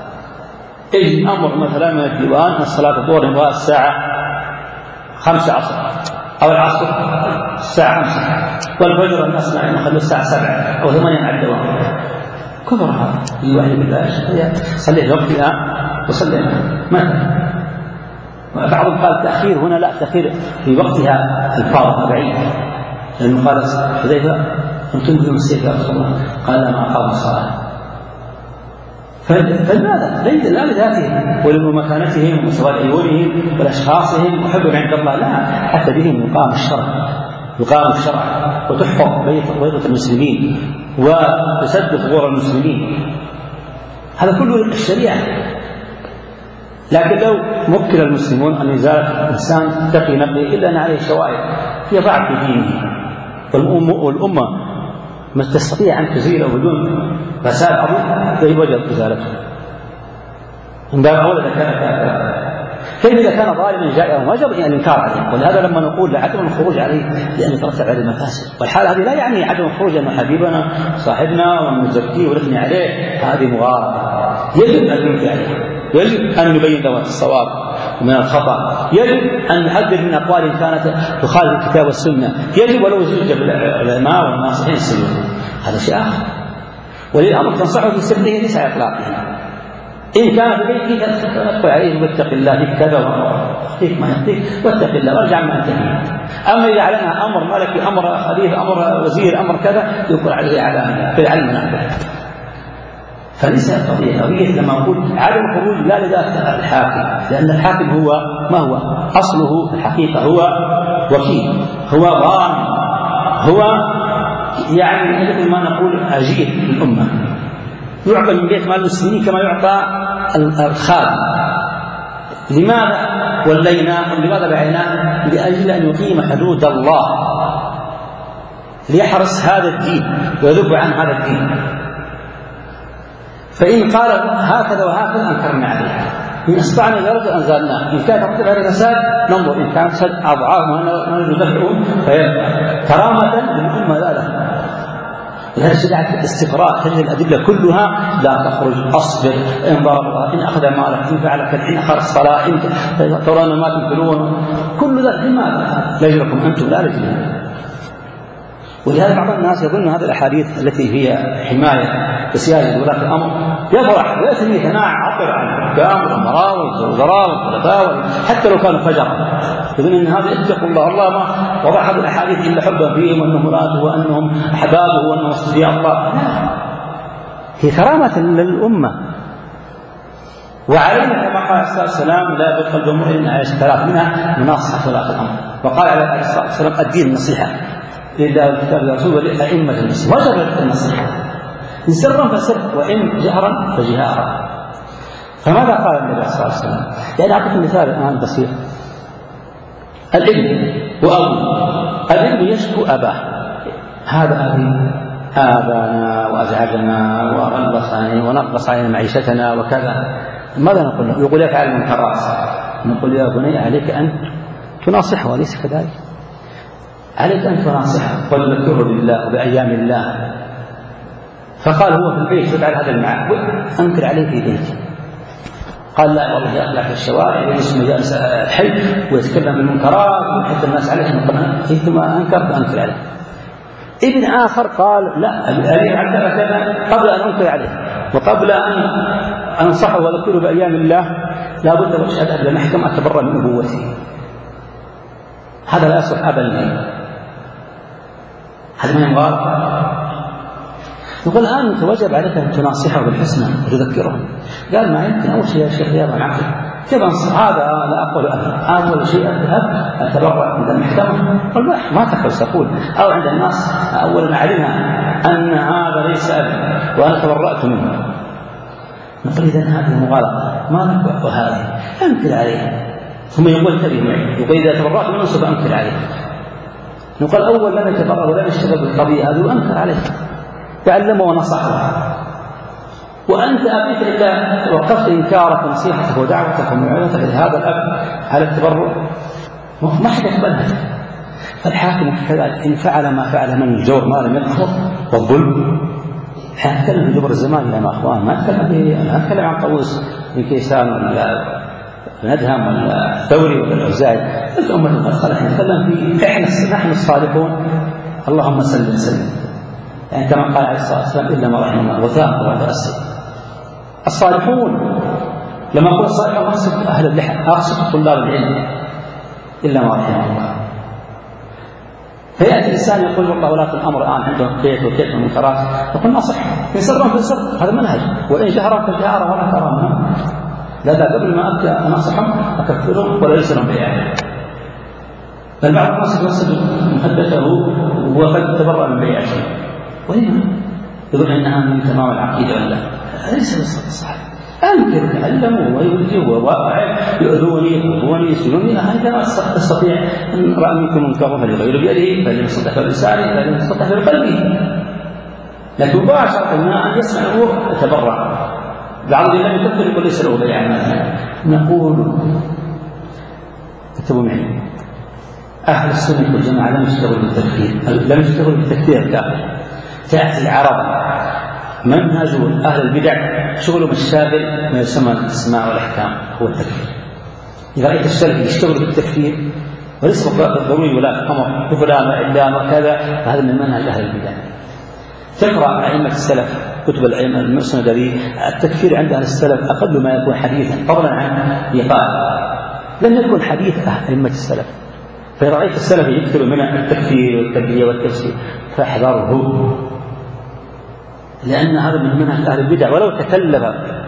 إجي أمر مثلا من الديوان الصلاة الظهر يبغى الساعة خمسة عصر أو العصر الساعة خمسة والفجر الناس نعم خلوا الساعة سبعة أو ثمانية على الدوام. كفر هذا الواحد بالله صلي وقتها وصلي متى. بعضهم قال تأخير هنا لا، تأخير في وقتها الفاضل بعيد، لأنه قال حذيفة أنتم بدون السيف يا رسول الله، قال لا ما أقام الصلاة. فلماذا؟ لا لذاتهم ولمكانتهم ومستوى عيونهم ولأشخاصهم وحبهم عند الله، لا، حتى بهم يقام الشرع، يقام الشرع وتحفظ بيضة المسلمين وتسد ثغور المسلمين، هذا كله الشريعة. لكن لو مكن المسلمون أن يزال الإنسان تقي نقي إلا أن عليه شوائب هي ضعف في دينه، والأمة ما تستطيع أن تزيله بدون فساد عظيم فهي وجب إزالته من باب أولى إذا كان كافرا. كيف إذا كان ظالما جائرا وجب الإنكار عليه، ولهذا لما نقول عدم الخروج عليه لأن يترتب عليه المفاسد، والحال هذه لا يعني عدم الخروج أنه حبيبنا صاحبنا ونزكيه ونثني عليه، هذه مغالطة. يجب أن ننفي عليه، يجب أن نبين له الصواب ومن الخطأ، يجب أن نحذر من أقوال كانت تخالف الكتاب والسنة، يجب ولو زوج العلماء والناصحين السلوك، هذا شيء آخر. وللأمر تنصحه في سره ليس على إطلاقه. إن كان في بيتك تقول عليه واتق الله في كذا ويخطيك ما يخطيك واتق الله وارجع ما أنت فيه. أما إذا أعلنها أمر ملكي أمر خليفة أمر وزير أمر كذا يقول عليه إعلان في العلم نعم. فليس قضية قضية لما نقول عدم الخروج لا لذات الحاكم، لأن الحاكم هو ما هو أصله في الحقيقة هو وكيل، هو ضامن، هو يعني مثل ما نقول أجير الأمة، يعطى من بيت مال المسلمين كما يعطى الخادم. لماذا وليناه؟ لماذا بعيناه؟ لأجل أن يقيم حدود الله، ليحرس هذا الدين ويذب عن هذا الدين. فإن قال هكذا وهكذا أنكرنا عليه، إن أستطعنا درجة أنزلناه، إن كان تقطع على الفساد ننظر، إن كان فساد أضعاف ونرجو دفعهم فيبقى كرامة للأمة لا له. لهذا شريعة الاستقراء تجد الأدلة كلها لا تخرج، أصبر، إن ضربها، إن أخذ مالك، إن فعل كذا، إن أخر الصلاة، إن ترون ما تنكرون، كل ذلك لماذا؟ لأجلكم أنتم لا لأجلهم. ولهذا بعض الناس يظن هذه الأحاديث التي هي حماية بسياسة ولاة الأمر يفرح ويثني ثناء عطر عن الحكام والأمراء والوزراء والخلفاء حتى لو كانوا فجرا، يظن أن هذا اتقوا الله، الله ما وضع هذه الأحاديث إلا حبا فيهم وأنهم مراده وأنهم أحبابه وأنهم أصدقاء الله. هي كرامة للأمة. وعلينا كما قال الصلاة والسلام لا يدخل جمهور إلا على ثلاث منها مناصحة ولاة الأمر، وقال عليه الصلاة والسلام الدين النصيحة لله والكتاب والرسول ولأئمة المسلمين، وجبت النصيحة إن سرا فسر وإن جهرا فجهارا. فماذا قال النبي صلى الله عليه وسلم؟ يعني أعطيك مثال الآن بسيط. الابن وأبوه، الابن يشكو أباه، هذا أبي آبانا وأزعجنا ونقص علينا ونقص علينا معيشتنا وكذا، ماذا نقول له؟ يقول يفعل المنكرات، نقول يا بني عليك أن تناصحه وليس كذلك، عليك أن تناصحه وتذكره بالله وبأيام الله. فقال هو في البيت يفعل هذا المعاد أنكر عليه في بيته، قال لا والله يطلع في الشوارع ويجلس مجالس الحي ويتكلم بالمنكرات ويحث الناس عليه، ثم أنكر فأنكر عليه. ابن آخر قال لا أبي عبد كذا قبل أن أنكر عليه وقبل أن أنصحه وأذكره بأيام الله لا بد وأشهد أن المحكمة أتبرأ من أبوته، هذا لا يصح أبدا، هذا ما ينغار. نقول الآن أنت وجب عليك أن تناصحه بالحسنى وتذكره. قال ما يمكن، أول شيء يا شيخ يا أبا عبد كيف أنصح هذا؟ لا أقول أبدا، أول شيء أذهب أتبرأ من المحكمة والبحث ما تخلص أقول أو عند الناس أولا علمنا أن هذا ليس أبي وأنا تبرأت منه. نقول إذن هذه مغالطة ما نقول هذه أنكر عليه، ثم يقول انتبه معي، يقول إذا تبرأت منه سوف أنكر عليه. نقول أول لم يتبرأ ولم يشتغل بالقضية هذه وأنكر عليه وعلمه ونصحه، وأنت أبيت إلا وقفت إنكارك ونصيحتك ودعوتك وموعظتك لهذا الأب على التبرع ما حد يقبلها. فالحاكم كذلك إن فعل ما فعل من الجور ما لم يكفر والظلم، احنا نتكلم في جبر الزمان يا أخوان، ما نتكلم ما نتكلم عن طاووس بن كيسان ولا ندهم ولا الثوري ولا الأوزاعي، الأمة قد خلت، نتكلم في احنا نحن الصالحون اللهم سلم سلم، يعني كما قال عليه الصلاة والسلام إلا ما رحم الله وثاق وتأسف. الصالحون لما أقول الصالحون أقصد أهل اللحى، أقصد طلاب العلم إلا ما رحم الله. فيأتي الإنسان يقول والله ولاة الأمر الآن عندهم كيف وكيف من المنكرات، يقول نصح في سر في سر، هذا منهج، وإن جهر فجهر ولا كرامة. لا لا قبل ما أبدأ أنصحهم أكفرهم ولا يسلم بيعه. بل بعض الناس يوصل محدثه وقد تبرأ من بيعته، ولما يقول إنها من تمام العقيدة ولا هذا ليس بالصحيح. أنكر تعلموا ويوجهوا يؤذوني يؤذوني يسجنوني، هذا ما أستطيع أن رأى منكم منكرا فليغير بيده فليصدق بلسانه فليصدق بقلبه، لكن مباشرة ما أن يسمعه يتبرع. بعض الذين يكفر يقول ليس له بيع. نقول اكتبوا معي أهل السنة والجماعة لم يشتغلوا بالتكفير، لم يشتغلوا بالتكفير الكافر. تأتي العرب منهج أهل البدع شغلهم الشاغل ما يسمى الاسماء والأحكام هو التكفير. إذا رأيت السلف يشتغل بالتكفير وليس ضروري ولا أمر بفلان وعلان وكذا، فهذا من منهج أهل البدع. تقرأ أئمة السلف كتب الأئمة المسندة به، التكفير عند أهل السلف أقل ما يكون حديثا فضلا عن يقال، لم يكن حديث أئمة السلف. فإذا رأيت السلف يكثر من التكفير والتبديع والتفسير فاحذره، لأن هذا من منهج أهل البدع. ولو تكلف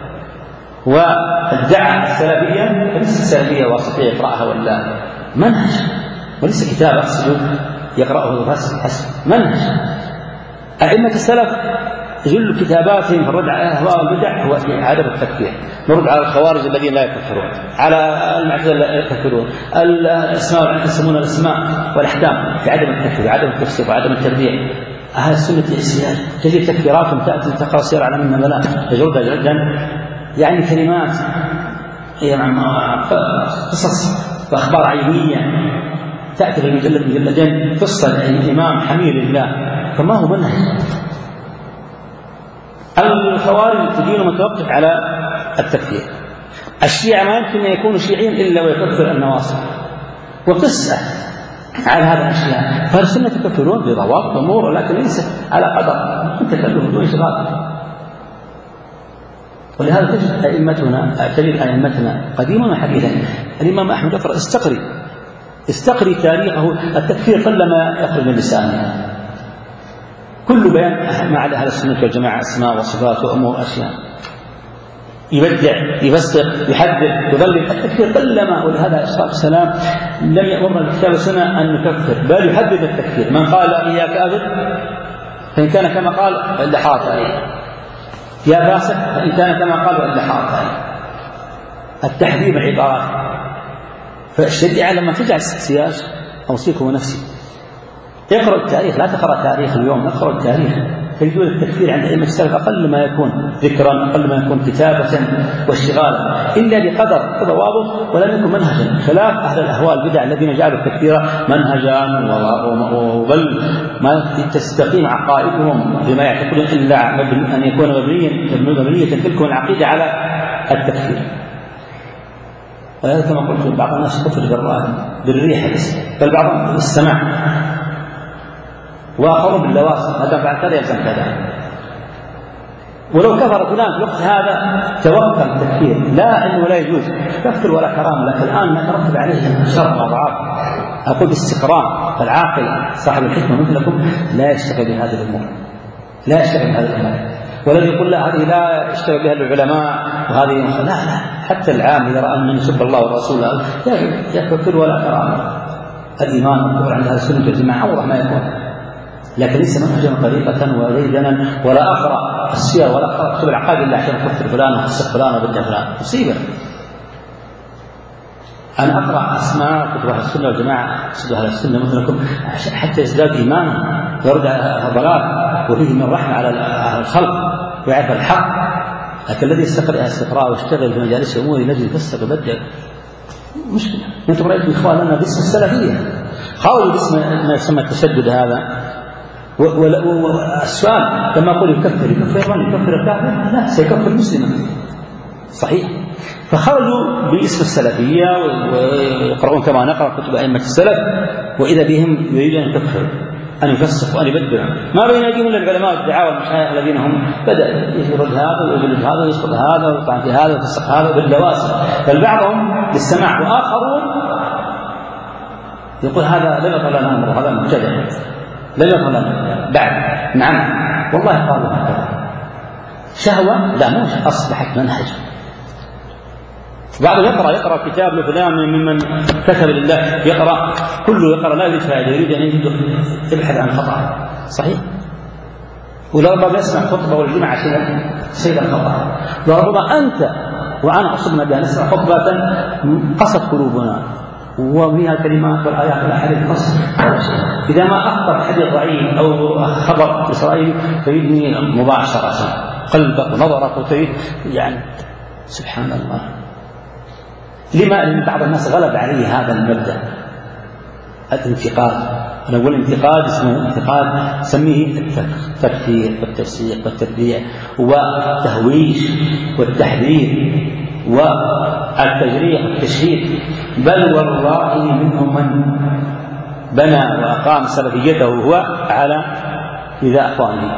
وادعى السلفية فليس السلفية واسطية يقرأها ولا منهج، وليس كتاب أقصد يقرأه حسب منهج. أئمة السلف جل كتاباتهم في الرد على أهواء البدع هو في عدم التكفير، نرد على الخوارج الذين لا يكفرون، على المعتزلة لا يكفرون، الأسماء يسمون الأسماء والأحكام في عدم التكفير وعدم التفسير وعدم التبديع. أهل السنة الإسلام تجد تكفيراتهم تأتي تقرأ سير على من النبلاء تجرد جدا، يعني كلمات يعني قصص وأخبار عينية تأتي في مجلد مجلدين قصة الإمام حميد الله، فما هو منهج. الخوارج تدين متوقف على التكفير. الشيعة ما يمكن أن يكونوا شيعيين إلا ويكفر النواصب، وقصة على هذا الأشياء. فالسنة تكفرون بضوابط أمور ولكن ليس على قدر تكلف دون شغال. ولهذا تجد أئمتنا تجد أئمتنا قديما وحديثا. الإمام أحمد يقرأ استقري استقري تاريخه، التكفير قلما يخرج من لسانه، كل بيان ما على أهل السنة والجماعة أسماء وصفات وأمور أشياء، يبدع يفسق يحدث يضلل. التكفير قلما، ولهذا الصلاة والسلام لم يأمرنا بالكتاب والسنة أن نكفر، بل يحدد التكفير. من قال إياك كافر فإن كان كما قال فإلا حارت عليه، يا فاسق فإن كان كما قال فإلا حارت عليه. التحذير العبارات. فالشريعة لما تجعل سياج أوصيكم ونفسي اقرأ التاريخ، لا تقرأ تاريخ اليوم، اقرأ التاريخ تجدون التكفير عند أئمة السلف أقل ما يكون ذكرا، أقل ما يكون كتابة واشتغالا، إلا بقدر وضوابط، ولم يكن منهجا، خلاف أهل الأهواء البدع الذين جعلوا التكفير منهجا، وبل ما تستقيم عقائدهم بما يعتقدون إلا أن يكون مبنيا مبنية تلكم العقيدة على التكفير. وهذا كما قلت بعض الناس كفر بالريح بس، بل بعضهم بالسماع، وآخرون باللواسط، هذا بعد كذا يلزم كذا. ولو كفر فلان في الوقت هذا توقف التكفير، لا انه لا يجوز كفر ولا كرامه، لكن الان ما ترتب عليه شر واضعاف. اقول باستقرار، فالعاقل صاحب الحكمه مثلكم لا يشتغل بهذه الامور، لا يشتغل بهذه الامور، والذي يقول لا هذه لا يشتغل بها العلماء وهذه لا لا، حتى العام اذا راى من يسب الله ورسوله لا كفر ولا كرامه. الايمان مذكور عند اهل السنه والجماعه اوضح ما يكون، لكن ليس منهجا طريقة ولا دينا، ولا أقرأ السير ولا أقرأ كتب العقائد إلا عشان أكفر فلان وأفسق فلان وبدع فلان، مصيبة. أنا أقرأ أسماء كتب أهل السنة والجماعة، كتب أهل السنة مثلكم حتى يزداد إيمانا ويرد على الضلال، وفيه من رحمة على الخلق ويعرف الحق. لكن الذي يستقرأ استقراء ويشتغل في مجالس أمور نجد يفسق ويبدع، مشكلة. أنتم رأيتم إخواننا باسم السلفية حاولوا باسم ما يسمى التشدد هذا. والسؤال لما أقول يكفر يكفر من يكفر الكافر؟ لا، سيكفر مسلما صحيح. فخرجوا باسم السلفية ويقرؤون كما نقرأ كتب أئمة السلف، وإذا بهم يريدون أن يكفروا. أن يفسق وأن يبدع، ما بين أيديهم إلا العلماء والدعاء والمشايخ الذين هم بدأ يجرد هذا ويجلد هذا ويسقط هذا ويطعن في هذا ويفسق هذا باللواسع، بل بعضهم للسماع، وآخرون يقول هذا لم يطلع لنا أمره، هذا مبتدع لم يطلع لنا بعد. نعم والله قالوا هكذا شهوة، لا مو أصبحت منهج. بعض يقرأ يقرأ كتاب لفلان ممن كتب لله، يقرأ كله يقرأ لا يريد فائدة، يريد أن يبحث عن خطأ صحيح، ولربما يسمع خطبة والجمعة كذا سيد الخطأ، وربما أنت وأنا أصبنا بها نسمع خطبة قصت قلوبنا وفيها الكلمات والآيات والأحاديث قصد، إذا ما أخبر حديث ضعيف أو خبر إسرائيلي فيبني مباشرة قلبك ونظرك وتريد، يعني سبحان الله. لما؟ لأن بعض الناس غلب عليه هذا المبدأ الانتقاد. أنا أقول انتقاد اسمه انتقاد سميه التكفير والتفسيق والتبديع والتهويش والتحذير والتجريح والتشهير. بل والله منهم من بنى وأقام سلفيته هو على إذا أخوانه،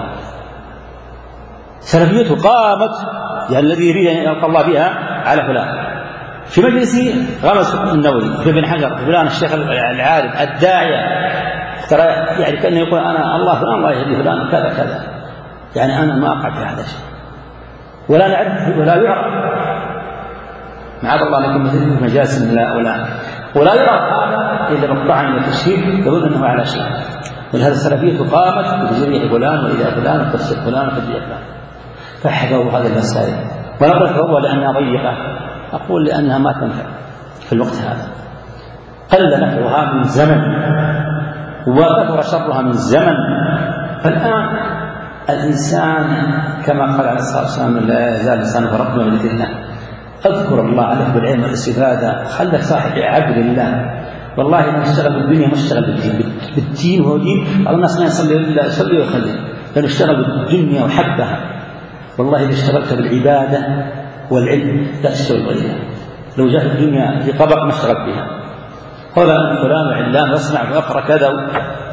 سلفيته قامت يعني الذي يريد أن يلقى الله بها على فلان. في مجلسي غمس النووي في ابن حجر فلان الشيخ العالم الداعية، ترى يعني كأنه يقول أنا الله فلان الله يهدي فلان كذا كذا، يعني أنا ما أقع في هذا الشيء ولا نعرف ولا يعرف، معاذ الله لكم مثل مجالس لا ولا ولا يعرف هذا إلا بالطعن والتشهير، يظن أنه على شيء. ولهذا السلفية قامت بتجريح فلان وإلى فلان وتفسير فلان وتبديع فلان، فاحذروا هذه المسائل. ولا أقول احذروا لأنها ضيقة، أقول لأنها ما تنفع في الوقت هذا، قل نفعها من زمن وكثر شرها من زمن. فالآن الإنسان كما قال عليه الصلاة والسلام لا يزال لسانه رطبا بذكر الله، اذكر الله عليك بالعلم والاستفادة، خلك صاحب عبد الله. والله ما اشتغل بالدنيا ما اشتغل بالدين، بالدين هو دين. الناس ما يصلي إلا يصلي ويخلي، لأنه اشتغل بالدنيا وحبها. والله إذا اشتغلت بالعبادة والعلم لا تشتغل غيرها. لو جاءت الدنيا في طبق ما اشتغلت بها، هذا فلان وعلان واسمع وأقرأ كذا و...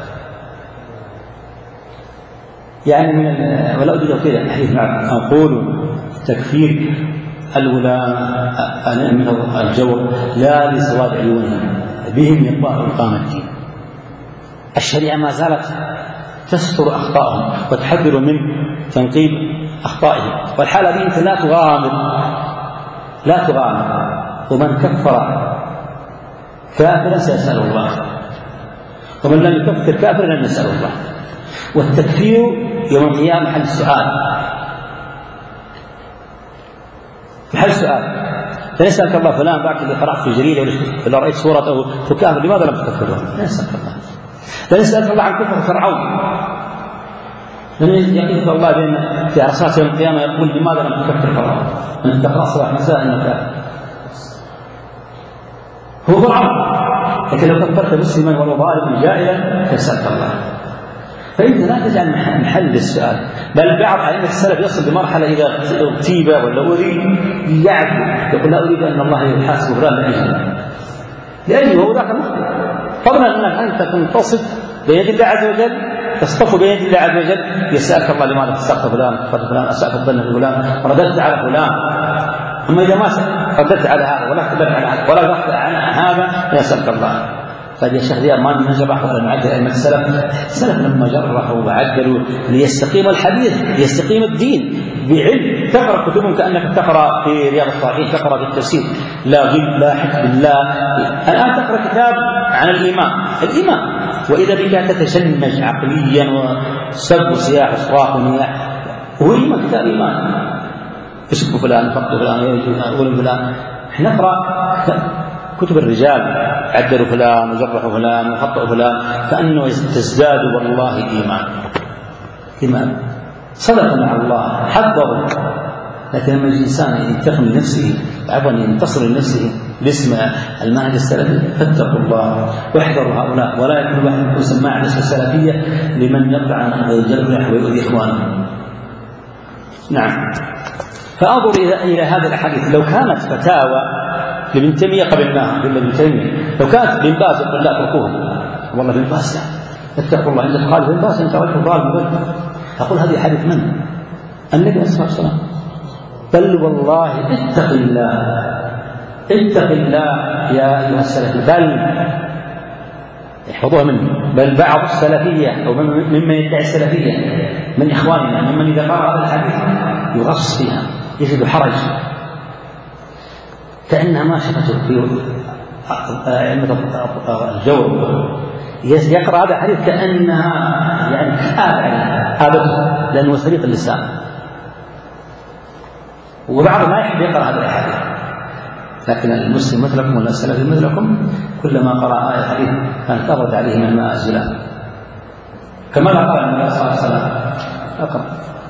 يعني من ال... ولا أدري كذا الحديث معكم أقول تكفير الولاء من الجور لا لسواد عيونهم، بهم يقام إقامة الدين. الشريعة ما زالت تستر أخطائهم وتحذر من تنقيب أخطائهم، والحالة دي أنت لا تغامر لا تغامر ومن كفر كافرا سيسأل الله، ومن لم يكفر كافرا لم يسأل الله. والتكفير يوم القيامة محل السؤال، محل السؤال. فيسألك الله فلان بعد اللي قرأت في جريدة ولا رأيت صورته فكافر لماذا لم تكفره؟ لا يسألك الله. لا يسألك الله عن كفر فرعون، لأن يقف الله بين في عرصات يوم القيامة يقول لماذا لم تكفر فرعون؟ أنت تقرأ صباح مساء أنك هو فرعون، لكن لو كفرت مسلما ولو ظالما جائلا فيسألك الله. فأنت لا تجعل محل السؤال. بل بعض أئمة السلف يصل بمرحلة إذا اغتيب ولا أريد يعفو، يقول لا أريد أن الله يحاسب فلان لأجله لأجله هو ذاك المخطئ، فضلا أنك أنت تنتصف بيد الله عز وجل، تصطف بيد الله عز وجل. يسألك الله لماذا فسقت فلان كفرت فلان أسأت الظن فلان رددت على فلان. أما إذا ما رددت على هذا ولا اختبرت على هذا ولا ضغط على هذا يسألك الله. فهذه الشيخ ذي ما نجرح ولا نعدل أئمة السلف. السلف لما جرحوا وعدلوا ليستقيم الحديث ليستقيم الدين بعلم. تقرأ كتبهم كأنك تقرأ في رياض الصالحين، تقرأ في التفسير، لا غل لا حفظ بالله. الآن تقرأ كتاب عن الإيمان الإيمان وإذا بك تتشنج عقليا وسب وصياح وصراخ ونياح، هو إيمان كتاب إيمان. اسم فلان فقط فلان يقول فلان. نقرأ كتب الرجال عدلوا فلان وجرحوا فلان وخطأوا فلان كأنه تزداد والله إيمان إيمان صدق مع الله حذروا. لكن لما الإنسان ينتقم لنفسه عفوا ينتصر لنفسه باسم المنهج السلفي فاتقوا الله واحذروا هؤلاء، ولا يكون واحد يكون سماع النسبة السلفية لمن يطعن ويجرح ويؤذي إخوانه. نعم. فأنظر إلى هذه الأحاديث. لو كانت فتاوى لابن تيمية قبلناها، قبل ابن تيمية لو كانت بن باز يقول لا اتركوهم، والله بن باز اتقوا الله عند الخالف الباس ان تركوا ضال مبلغ. اقول هذه حديث من؟ النبي صلى الله عليه وسلم. بل والله اتق الله اتق الله يا ايها السلفي. بل احفظوها مني. بل بعض السلفيه او ممن يدعي السلفيه من اخواننا ممن اذا قرأ هذا الحديث يغص فيها يجد حرج كأنها ما شفته في علم الجور، يقرأ هذا الحديث كأنها يعني آبته لأنه سريق اللسان، وبعض ما يحب يقرأ هذا الحديث. لكن المسلم مثلكم ولا السلفي مثلكم كلما قرأ آية الحديث كانت تغرد عليه من الماء الزلال كما قال النبي صلى الله عليه وسلم. أقرأ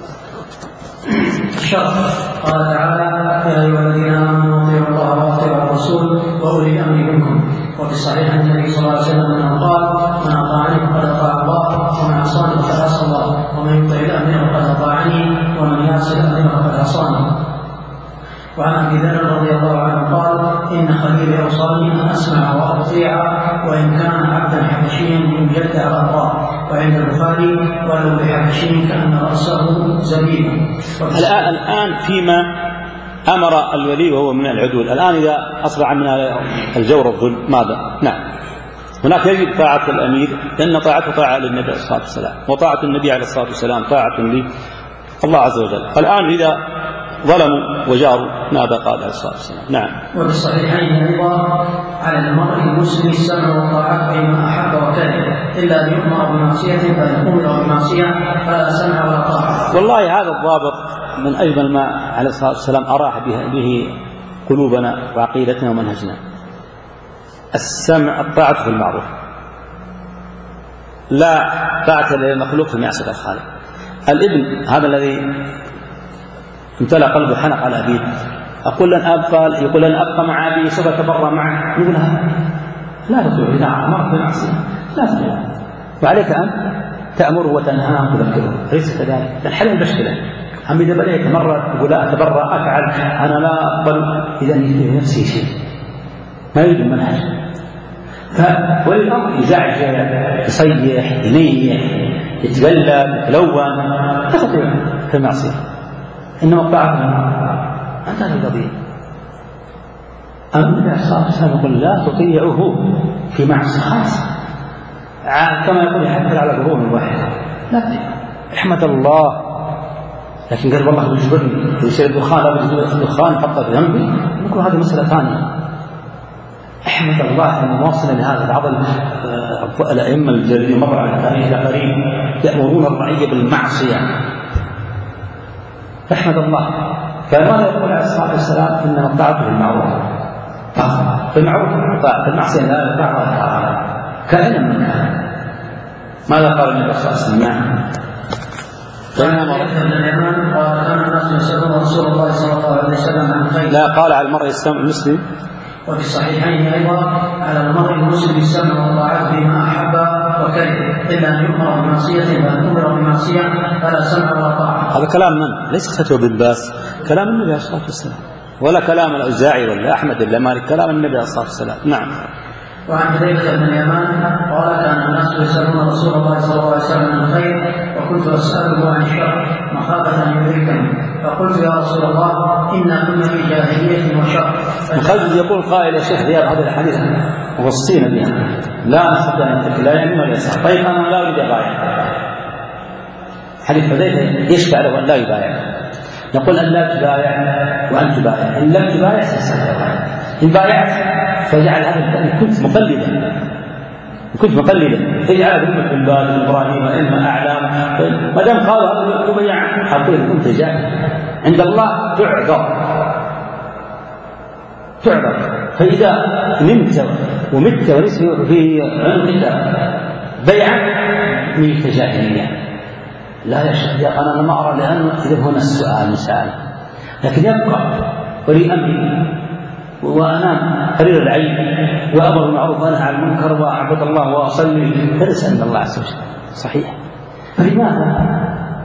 الشرط. قال تعالى: يا أيها الذين آمنوا أطيعوا الله وأطيعوا الرسول وأولي الأمر منكم. وفي الصحيح عن النبي صلى الله عليه وسلم أنه قال: من أطاعني فقد أطاع الله ومن عصاني فقد عصى الله ومن يطع الأمر فقد أطاعني ومن يعصي الأمر فقد عصاني. وعن أبي ذر رضي الله عنه قال: إن خليلي أوصاني أن أسمع وأطيع وإن كان عبدا حبشيا من جد على الله. وعند البخاري: ولو بحبشي كأن رأسه زبيب. الآن الآن فيما أمر الولي وهو من العدول، الآن إذا أصبح من الجور الظلم ماذا؟ نعم، هناك يجب طاعة الأمير لأن طاعته طاعة للنبي عليه الصلاة والسلام، وطاعة النبي عليه الصلاة والسلام طاعة لله عز وجل. الآن إذا ظلموا وجاروا ماذا قال عليه الصلاة والسلام؟ نعم. وفي الصحيحين أيضا: على المرء المسلم السمع والطاعة فيما أحب وكره إلا أن يؤمر بمعصية فإن أمر بمعصية فلا سمع ولا طاعة. والله هذا الضابط من أجمل ما عليه الصلاة والسلام أراح به, به قلوبنا وعقيدتنا ومنهجنا. السمع الطاعة في المعروف، لا طاعة للمخلوق في معصية الخالق. الابن هذا الذي امتلأ قلبه حنق على أبيه، أقول لن أبقى يقول لن أبقى مع أبي سوف أتبرأ معه، نقول لا تطيع إذا أمرت بمعصية لا تطيع، وعليك أن تأمره وتنهاه وتذكره، ليس كذلك. الحل المشكلة أما إذا بدأت مرة يقول لا أتبرأ أفعل أنا لا أقبل، إذا يجري نفسي شيء ما يريد المنهج. فولي الأمر يزعج يصيح ينيح يتقلب يتلون لا تطيع في المعصية، إنما الطاعة أنت هذه القضية. النبي عليه الصلاة والسلام يقول لا تطيعه في معصية خاصة كما يقول يحفل على قرون واحد لا تطيع. احمد الله، لكن قال والله بيجبرني يصير الدخان لا بيجبر الدخان حطه في ذنبي، نقول هذه مسألة ثانية. احمد الله أن واصل لهذا. بعض الأئمة الذين مر على التاريخ قريب يأمرون الرعية بالمعصية، احمد الله. فماذا يقول عليه الصلاة والسلام؟ إنما الطاعة في المعروف، في المعروف طاعة، في المعصية لا طاعة كائنا من كان. ماذا قال النبي صلى الله عليه وسلم؟ لا قال على المرء يستمع المسلم. وفي الصحيحين أيضا: على المرء المسلم السمع والطاعة بما أحب وكره إلا أن يؤمر بمعصية فإن أمر بمعصية فلا سمع ولا طاعة. هذا كلام من؟ ليس فتوى بن باز، كلام النبي عليه الصلاة والسلام، ولا كلام الأوزاعي ولا أحمد ولا مالك، كلام النبي عليه الصلاة والسلام. نعم. وعن حذيفة بن اليمان قال: كان الناس يسألون رسول الله صلى الله عليه وسلم عن الخير وكنت أسأله عن الشر مخافة أن يدركني، فقلت يا رسول الله إنا كنا في جاهلية وشر. مخلد يقول قائل يا شيخ رياض هذا الحديث وصينا بها لا نستطيع أن نترك لا يعني ولا يسعى. طيب أنا لا أريد أبايع. حديث حذيفة يشفع له أن لا يبايع، نقول أن لا تبايع وأن تبايع، إن لم تبايع سيستطيع، إن بايعت فجعل هذا إن كنت مقلدا إن كنت مقلدا فجعل ابن بن باز إبراهيم وإما أعلام، ما دام قالوا هذا تبايع أقول كنت جاهل عند الله تعذر تعذر. فإذا نمت ومت وليس في عنقك بيعا من جاهلية لا يا شيخ أنا ما أرى، لأنه إذا هنا السؤال مسألة، لكن يبقى ولي أمري وأنا قرير العين وأمر بالمعروف وأنهى عن المنكر وأعبد الله وأصلي فليس عند الله عز وجل. صحيح. فلماذا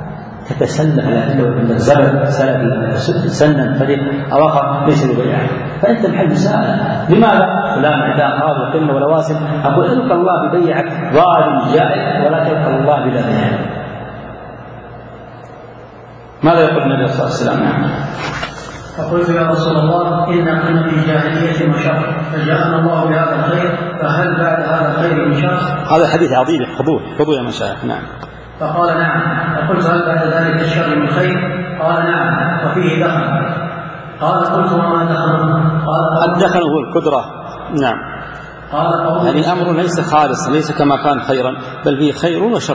تتسلف الأدلة والزبد سلفي سنا فريق أو آخر ليس ببيع؟ فأنت محل مساءلة. لماذا؟ فلان عداء قال وقلنا ولا واسم. أقول ألقى الله ببيعك ظالم جائر ولا تلقى الله بلا بيع. ماذا يقول النبي صلى الله عليه وسلم؟ فقلت يا رسول الله إن كنا في جاهلية وشر فجاءنا الله بهذا الخير فهل بعد هذا الخير من شر؟ هذا حديث عظيم خذوه خذوه يا مشايخ. نعم. فقال نعم. فقلت هل بعد ذلك الشر من خير؟ قال نعم وفيه دخن. قال قلت وما دخن؟ قال الدخن هو القدرة. نعم. قال يعني أمر ليس خالص ليس كما كان خيرا بل فيه خير وشر.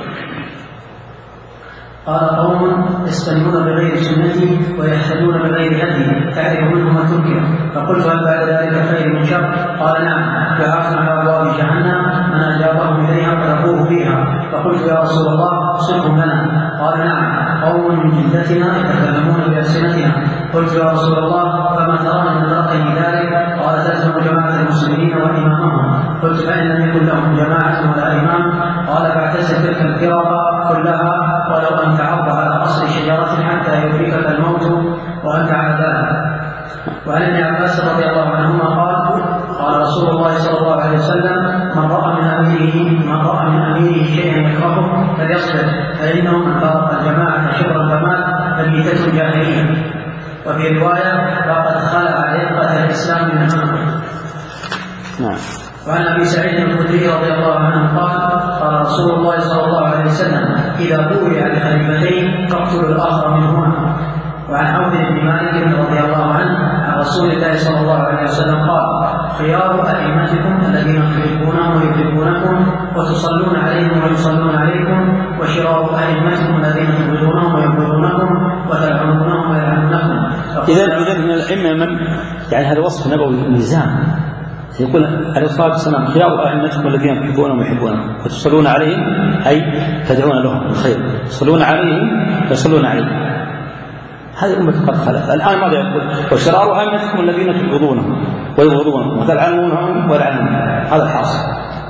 قال قوم يستنون بغير سنتي ويهتدون بغير هدي تعرف منهم وتنكر. فقلت هل بعد ذلك الخير من شر؟ قال نعم دعاة على ابواب جهنم من اجابهم اليها فلقوه فيها. فقلت يا رسول الله صفهم لنا. قال نعم قوم من جلدتنا يتكلمون بألسنتنا. قلت يا رسول الله فما ترى من ادركني ذلك؟ قال تلزم جماعة المسلمين وامامهم. قلت فان لم يكن لهم جماعة ولا امام؟ قال فاعتزل تلك الفرق كلها ولو أن تعض على أصل شجرة حتى يدركك الموت وأنت على ذلك. وعن ابن عباس رضي الله عنهما قال قال رسول الله صلى الله عليه وسلم من رأى من أميره من رأى من أميره شيئا يكرهه فليصبر فإنه من فارق الجماعة شبر الكمال فميتة جاهلية. وفي رواية فقد خلع رقة الإسلام من عنقه. نعم. وعن ابي سعيد الخدري رضي الله عنه قال قال رسول الله صلى الله عليه وسلم اذا بويع لخليفتين فاقتلوا الاخر منهما. وعن عوف بن مالك رضي الله عنه عن رسول الله صلى الله عليه وسلم قال خيار ائمتكم الذين تحبونهم ويحبونكم وتصلون عليهم ويصلون عليكم وشرار ائمتكم الذين تبغضونهم ويبغضونكم وتلعنونهم ويلعنونكم. اذا اذا من الائمه من يعني هذا وصف نبوي ميزان. يقول عليه الصلاة والسلام خيار أئمتكم الذين تحبونهم ويحبونهم وتصلون عليهم أي تدعون لهم الخير تصلون عليهم ويصلون عليهم. هذه أمة قد خلت. الآن ماذا يقول؟ وشرار أئمتكم الذين تبغضونهم ويبغضونهم وتلعنونهم ويلعنونهم. هذا الحاصل.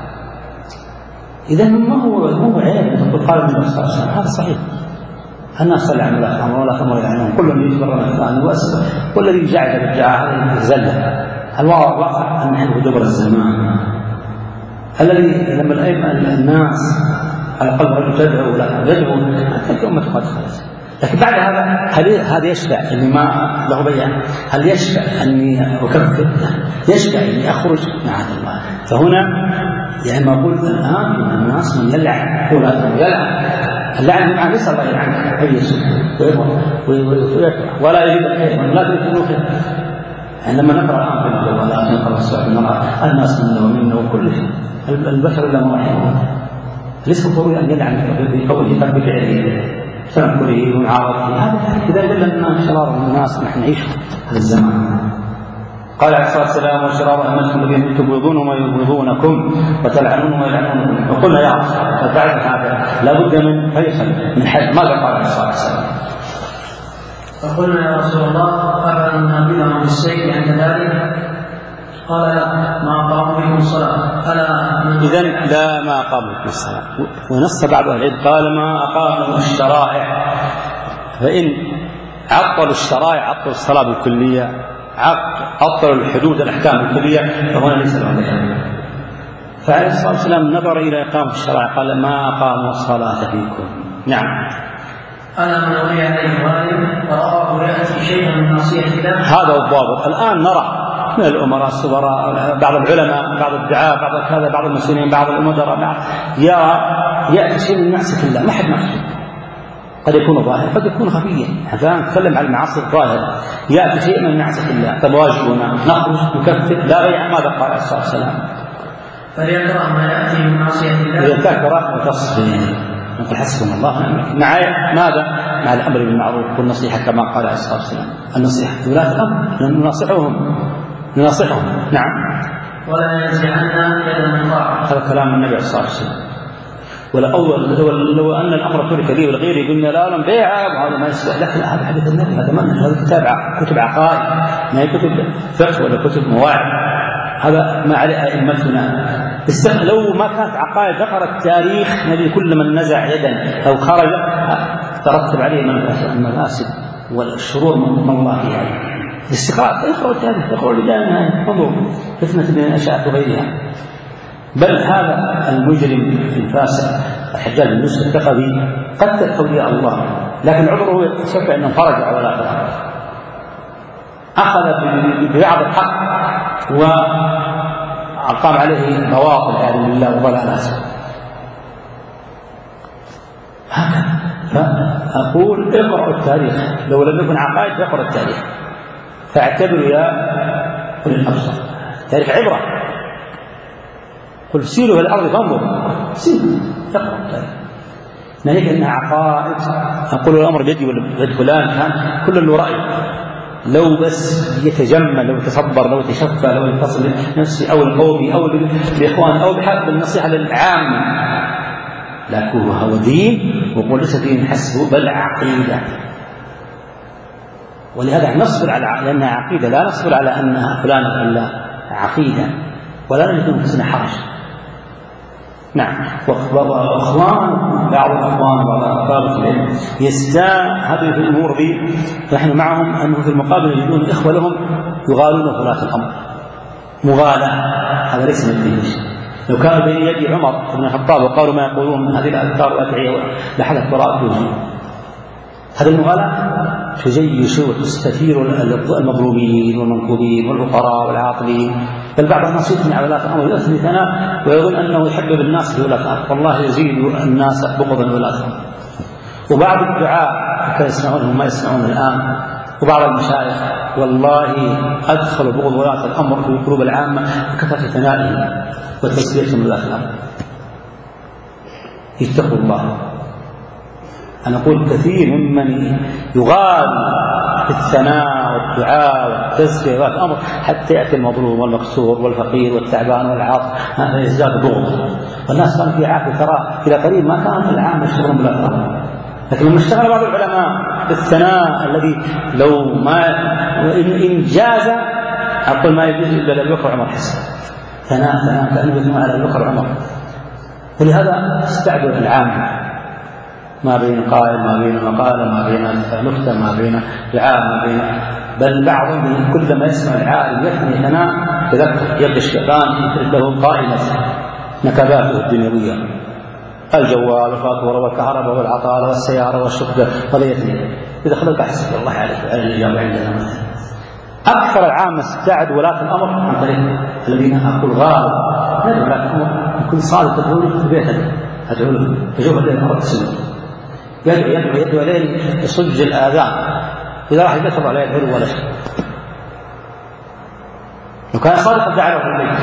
إذا ما هو هو عيب تقول قال النبي صلى الله عليه وسلم هذا صحيح. الناس يلعن ولا خمر ولا خمر يلعنون كلهم يجبرون الثاني والذي جعل بالدعاء هذا زله. الواقع أن نحن دبر الزمان الذي لما الأئمة الناس على قلب رجل تدعو ولا يدعو تلك أمة قد خلت. لكن بعد هذا هل هذا يشفع أني ما له بيان؟ هل يشفع أني أكفر؟ يشفع أني أخرج معاذ الله. فهنا يعني ما قلت الآن الناس من يلعن أولادهم يلعن اللعن بمعنى ليس الله يلعنك أي شيء ولا يريد الخير ولا تريد الخير. يعني لما نقرأ الآن في الجوالات نقرأ السؤال نرى الناس منا ومنا وكل شيء البشر إلا ما رحمه. ليس ضروري أن يلعن بقوله بل بفعله تنكره ومعارضته. هذا إذا دل أن شرار الناس نحن نعيش هذا الزمان. قال عليه الصلاة والسلام وشرار أئمتكم الذين تبغضونهم ويبغضونكم وتلعنونهم ويلعنونكم. وقلنا يا رسول الله بعد هذا لابد من فيصل من حد. ماذا قال عليه الصلاة والسلام؟ فقلنا يا رسول الله أفلا ننابذهم بالسيف عند ذلك؟ قال ما أقاموا بكم الصلاة. إذن لا ما أقاموا بكم الصلاة. ونص بعض أهل العلم قال ما أقاموا الشرائع. فإن عطلوا الشرائع عطلوا الصلاة بالكلية عطلوا الحدود الأحكام بالكلية فهنا ليس لهم ذلك. فعليه الصلاة والسلام نظر إلى إقامة الشرائع قال ما أقاموا الصلاة فيكم. نعم. أنا من أولي عليه غالب ورآه يأتي شيئا من معصية الله. هذا الضابط. الآن نرى من الأمراء الصغراء بعض العلماء بعض الدعاة بعض كذا بعض المسلمين بعض الأمراء بعض يرى يأتي شيء من معصية الله ما حد معصيه. قد يكون ظاهر قد يكون خفيا. الآن نتكلم عن المعاصي الظاهرة. يأتي شيء من معصية الله طب واجبنا نخرج نكفر لا بيع. ماذا قال عليه الصلاة والسلام؟ فليكره ما يأتي من معصية الله. فليكره وتصبر نقول حسبنا الله مع ماذا؟ مع الأمر بالمعروف والنصيحة كما قال عليه الصلاة والسلام. النصيحة ولاة الأمر ننصحهم ننصحهم. نعم. ولا ينزعنا يدا من طاعة. هذا كلام النبي عليه الصلاة والسلام. ولا أول لو أن الأمر ترك لي والغير يقولنا لا لا بيعه وهذا ما يصلح لك. لا هذا حديث النبي هذا من هذا كتاب كتب عقائد ما هي كتب فقه ولا كتب مواعظ. هذا ما عليه أئمتنا. لو ما كانت عقائد ذكرت تاريخ نبي كل من نزع يدا أو خرج ترتب عليه المفاسد والشرور من الله يعني. الاستقراء يقرأ التاريخ، يقرأ البداية والنهاية، انظر فتنة بين الأشعة وغيرها. بل هذا المجرم الفاسق الحجاج بن يوسف الثقفي قتل أولياء الله، لكن عذره يتشفع أنه خرج على ولاة الأمر، أخذ ببعض الحق وأقام عليه بواطل عياذا بالله وضلالات. هكذا فأقول اقرأوا التاريخ، لو لم يكن عقائد فاقرأ التاريخ، فاعتبروا يا أولي الأبصار التاريخ عبرة. قل سيروا في الأرض فانظروا، سيروا اقرأوا التاريخ. ناهيك أنها عقائد، أقول الأمر بيدي ولا فلان كان كل له رأي، لو بس يتجمل، لو يتصبر، لو يتشفى، لو يتصل بنفسه أو القومي أو الإخوان أو بحق النصيحة للعامة، لكن هو دين، وقل ليس دين حسبه بل عقيدة. ولهذا نصبر على لأنها عقيدة، لا نصبر على أنها فلان إلا عقيدة، ولا نجد أنفسنا حرج. نعم. وأخوان بعض الأخوان وبعض طلبة العلم يستهدفون في الأمور دي، نحن معهم أنه في المقابل يجدون إخوة لهم يغالون ولاة الأمر مغالاة، هذا ليس من الدين. لو كانوا بين يدي عمر بن الخطاب وقالوا ما يقولون من هذه الأذكار والأدعية لحدث براءة وجهه، هذا المغالاة تجيش وتستثير المظلومين والمنكوبين والفقراء والعاطلين. بل بعض الناس يثني على ولاة الأمر يثني ثناء ويظن أنه يحبب الناس في ولاة الأمر، والله يزيد الناس بغضا ولاة الأمر. وبعض الدعاء كما يسمعونهم ما يسمعون الآن، وبعض المشايخ والله أدخلوا بغض ولاة الأمر في قلوب العامة بكثرة ثنائهم وتسليتهم ولاة الأمر. اتقوا الله. أنا أقول كثير ممن يغال في الثناء والدعاء والتزكية ولاة الأمر حتى يأتي المظلوم والمكسور والفقير والتعبان والعاطل، هذا يزداد بغض. والناس كانوا في عافية، ترى إلى قريب ما كان العام يشتغلون ولاة الأمر، لكن لما اشتغل بعض العلماء بالثناء الذي لو ما إن جاز، أقول ما يجوز إلا لأبي بكر وعمر حسن، ثناء ثناء كأنه يثنى على أبي بكر وعمر. ولهذا استعدوا العام، ما بين قائل، ما بين مقالة، ما بين نكتة، ما بين دعاء، ما بين بل بعضهم كلما يسمع العالم يثني ثناء تذكر يبدأ الشيطان له قائمة نكباته الدنيوية، الجوال والفاتورة والكهرباء والعطالة والسيارة والشقة، هذا يثني. إذا خلت حسب الله عليك وعلى الإجابة عندنا مثلا. أكثر العامة استعد ولاة الأمر عن طريق الذين أقول غالب هذا ولاة الأمر يكون صادق تدعو له في بيته، أدعو له تجوب الليل مرة السنة، يدعو يدعو يدعو ليل يصج الآذان، إذا راح يدخل عليه يدعو ولا شيء. لو كان صادقا دعا له في البيت.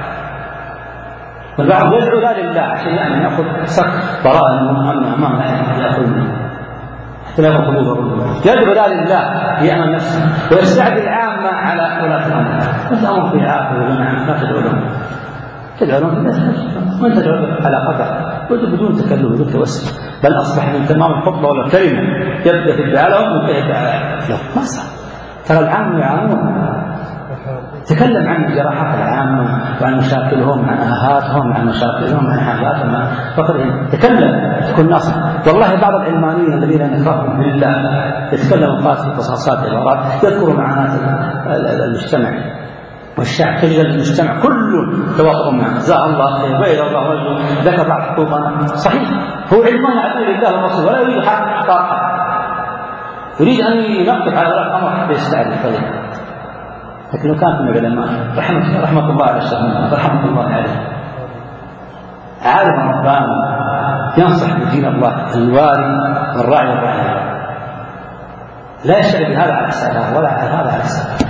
والبعض يدعو لا لله عشان يعني يأخذ سك براءة من أمام يأخذ لا يقبلون، يدعو لا لله يأمن نفسه ويستعد العامة على ولاة الأمر. أنت أمر في عافية ومنع لا تدعو لهم، تدعو لهم وأنت تدعو على قدر بدون تكلم بدون توسل، بل أصبح من تمام الخطبة ولا كلمة يبدأ في الدعاء لهم وينتهي الدعاء لهم. ما صار. ترى العامة يعانون. تكلم عن جراحات العامة وعن مشاكلهم، عن آهاتهم، عن مشاكلهم، عن حاجاتهم، عن فقرهم. تكلم تكون ناصح. والله بعض العلمانيين الذين نكرههم بالله يتكلمون قاس في قصاصات عبارات يذكروا معاناة المجتمع والشعب، تجد المجتمع كله تواطؤ معه، جزاه الله خير وإلى الله رجل ذكر بعض حقوقنا. صحيح هو علمان يعطي لله والرسول ولا يريد حق طاقة، يريد أن ينقف على ولاة الأمر حتى يستعد الطريق. لكن لو كانت من العلماء رحمة, رحمة الله على الشيخ رحمة الله عليه عالم رباني ينصح بدين الله الواري والراعي الرحيم، لا يشتغل بهذا على حسابه ولا على هذا على حسابه.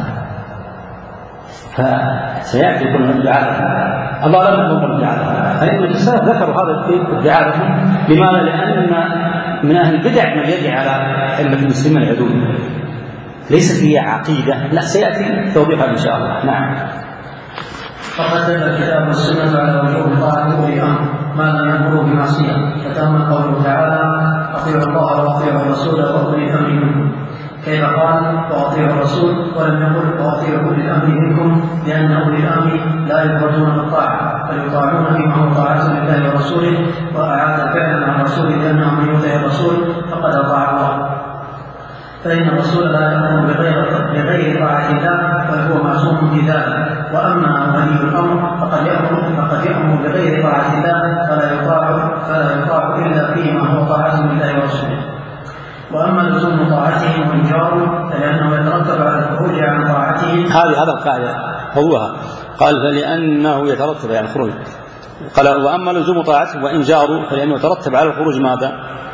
فسيأتي كل الدعاء الله لم يكن الدعاء، فإن السلف ذكروا هذا الدعاء. لماذا؟ لأن من أهل البدع من يدعي على أئمة المسلمين العدول، ليست هي عقيدة، لا سيأتي توضيحها إن شاء الله. نعم. فقد دل الكتاب والسنة على وجوب طاعة أولي الأمر ما لم يأمروا بمعصية، فتأمل قوله تعالى: أطيعوا الله وأطيعوا الرسول وأولي الأمر منكم، كيف قال: وأطيعوا الرسول ولم يقل وأطيعوا أولي الأمر منكم، لأن أولي الأمر لا يخرجون بالطاعة بل يطاعون فيما هو طاعة لله ورسوله، وأعاد الفعل مع الرسول لأنه من يطيع الرسول فقد أطاع الله. فإن الرسول لا يأمر بغير بغير طاعة الله وهو معصوم في ذلك. وأما ولي الأمر فقد يأمر فقد يأمر بغير طاعة الله فلا يطاع فلا يطاع إلا فيما هو طاعة لله ورسوله. وأما لزوم طاعتهم وإنكاره فلأنه يترتب على الخروج عن طاعتهم. هذه هذا القاعدة حولها قال فلأنه يترتب على الخروج. قال وأما لزوم طاعتهم وإنجاره فلأنه يترتب على الخروج ماذا؟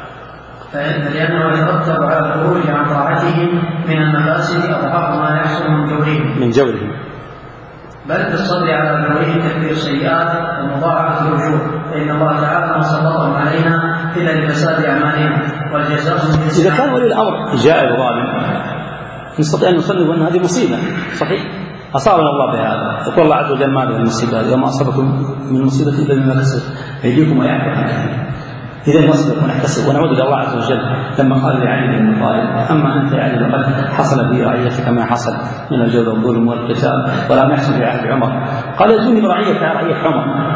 فلأنه يترتب على الخروج عن طاعتهم من المفاسد أضعاف ما يحصل من جورهم من جورهم بل في الصبر على جورهم تكفير السيئات ومضاعفة الأجور، فإن الله تعالى ما سلطهم علينا إلا لفساد أعمالهم والجزاء. إذا كان ولي الأمر جائر ظالم نستطيع أن نصنف أن هذه مصيبة صحيح أصابنا الله بهذا. يقول الله عز وجل ما به المصيبة وما أصابكم من مصيبة إلا بما كسبت أيديكم ويعفو عن كثير. إذا نصبر ونحتسب ونعود إلى الله عز وجل لما قال لعلي بن أبي طالب أما أنت يا علي لقد حصل في رعيتك ما حصل من الجور والظلم والقتال ولم يحصل في عهد عمر. قال يجوني برعيتك رعية عمر.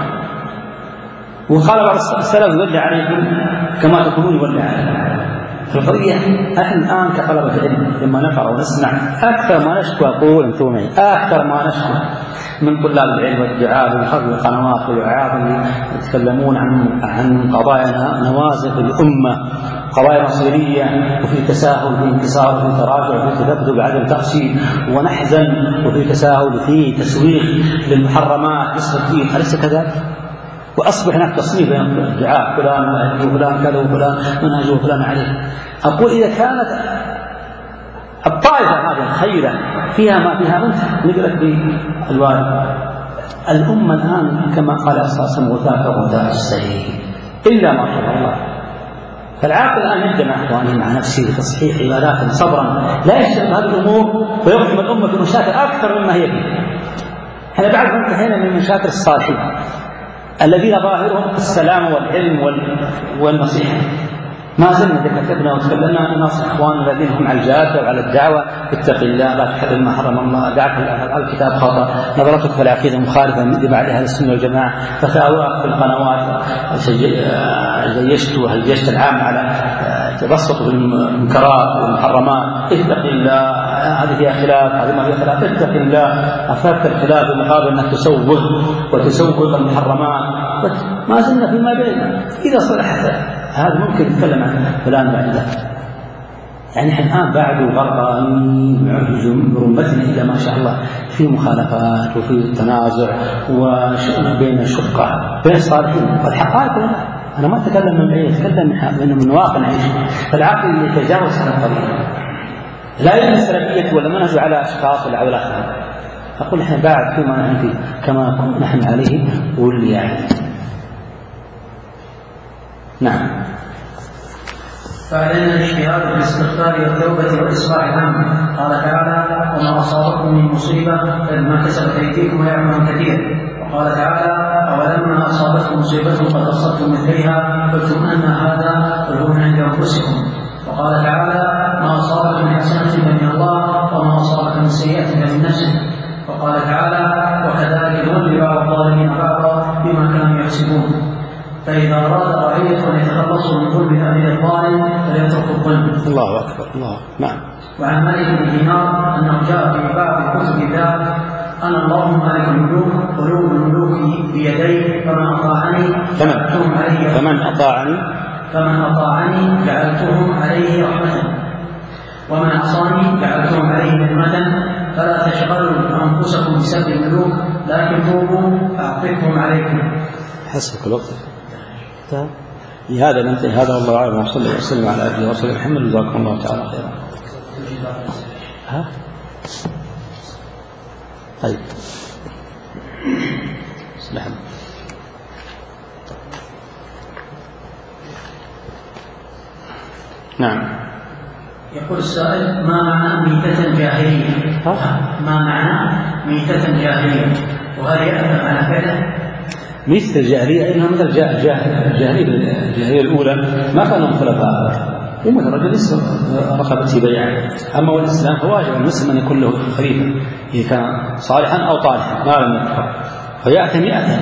وقال بعض السلف يولي عليكم كما تقولون يولي عليكم. فالقضية نحن الآن كطلبة العلم لما نقرأ ونسمع أكثر ما نشكو أقول أنتم معي أكثر ما نشكو من طلاب العلم والدعاء وخلق القنوات والوعاظ يتكلمون عن عن قضايا نوازل الأمة قضايا مصيرية وفي تساهل وفي انكسار وفي تراجع وفي تذبذب بعدم تقسيم ونحزن وفي تساهل وفي تسويق للمحرمات نصف الدين أليس كذلك؟ وأصبح هناك تصنيف بين الدعاء فلان وفلان كذا وفلان منهج وفلان عليه. أقول إذا كانت الطائفة هذه خيرا فيها ما فيها أنت نقلت بالوالد الأمة الآن كما قال أساسا وثاق وثاق السرير إلا ما شاء الله. فالعاقل الآن يبدأ مع إخوانه مع نفسه بتصحيح عبادات صبرا لا يشتغل هذه الأمور ويقدم الأمة في مشاكل أكثر مما هي فيه. احنا بعد انتهينا من مشاكل الصالحين الذين ظاهرهم السلام والعلم والنصيحة. ما زلنا كتبنا وتكلمنا ناصح اخواننا الذين هم على الجاده وعلى الدعوه اتق الله لا تحرم ما حرم الله دعك الكتاب خطا نظرتك في العقيده مخالفه من بعد اهل السنه والجماعه فتاوى في القنوات جيشت وهيجت العام على تبسط بالمنكرات والمحرمات اتق الله هذه فيها خلاف هذه ما فيها خلاف اتق الله اثرت الخلاف بمقابل انك تسوغ وتسوغ المحرمات. ما زلنا فيما بيننا اذا صلحت هذا ممكن يتكلم عن فلان بعد ذلك. يعني احنا الآن بعد غرقانين برمتنا إلى ما شاء الله في مخالفات وفي تنازع وبين الشقة بين الصالحين والحقائق. أنا ما أتكلم من بعيد أتكلم من من واقع نعيش. فالعقل يتجاوز هذا القضية لا يمكن السلفية ولا منهج على أشخاص ولا على أخرى. أقول احنا بعد فيما نحن فيه كما كنا نحن عليه واللي يعني نعم. فعلينا الاجتهاد في الاستغفار والتوبة والإصلاح عنه. قال تعالى وما أصابكم من مصيبة فبما كسبت أيديكم ويعفو عن كثير. وقال تعالى أولما أصابتكم مصيبة قد أصبتم مثلها قلتم أن هذا قل هو من عند أنفسكم. وقال تعالى ما أصابك من حسنة فمن الله وما أصابك من سيئة فمن نفسك. وقال تعالى وكذلك نولي بعض الظالمين بعضا بما كانوا يكسبون. فإذا أراد رعية أن يتخلصوا من ظلم أهل الظالم فليتركوا الظلم. الله أكبر الله نعم. وعن مالك بن دينار أنه جاء في بعض كتب الله أنا الله مالك الملوك قلوب الملوك بيدي فمن أطاعني جعلتهم عليه فمن أطاعني فمن أطاعني جعلتهم عليه رحمة ومن عصاني جعلتهم عليه نعمة فلا تشغلوا أنفسكم بسبب الملوك لكن توبوا فأعطيكم عليكم. حسبك الوقت. لهذا ننتهي هذا والله أعلم وصلى الله وسلم على أبي ورسوله محمد جزاكم الله تعالى خيرا. ها طيب سلام. نعم. يقول السائل ما معنى ميتة جاهلية؟ ما معنى ميتة جاهلية؟ وهل يأثم على فعله؟ ميتة الجاهلية إنها مثل الجاهلية الجاهلية الأولى ما كانوا خلفاء ومثل رجل يسر رقبته بيعا. أما والإسلام فواجب المسلم أن يكون له خليفة إذا كان صالحا أو طالحا ما لم يكفر فيأثم يأثم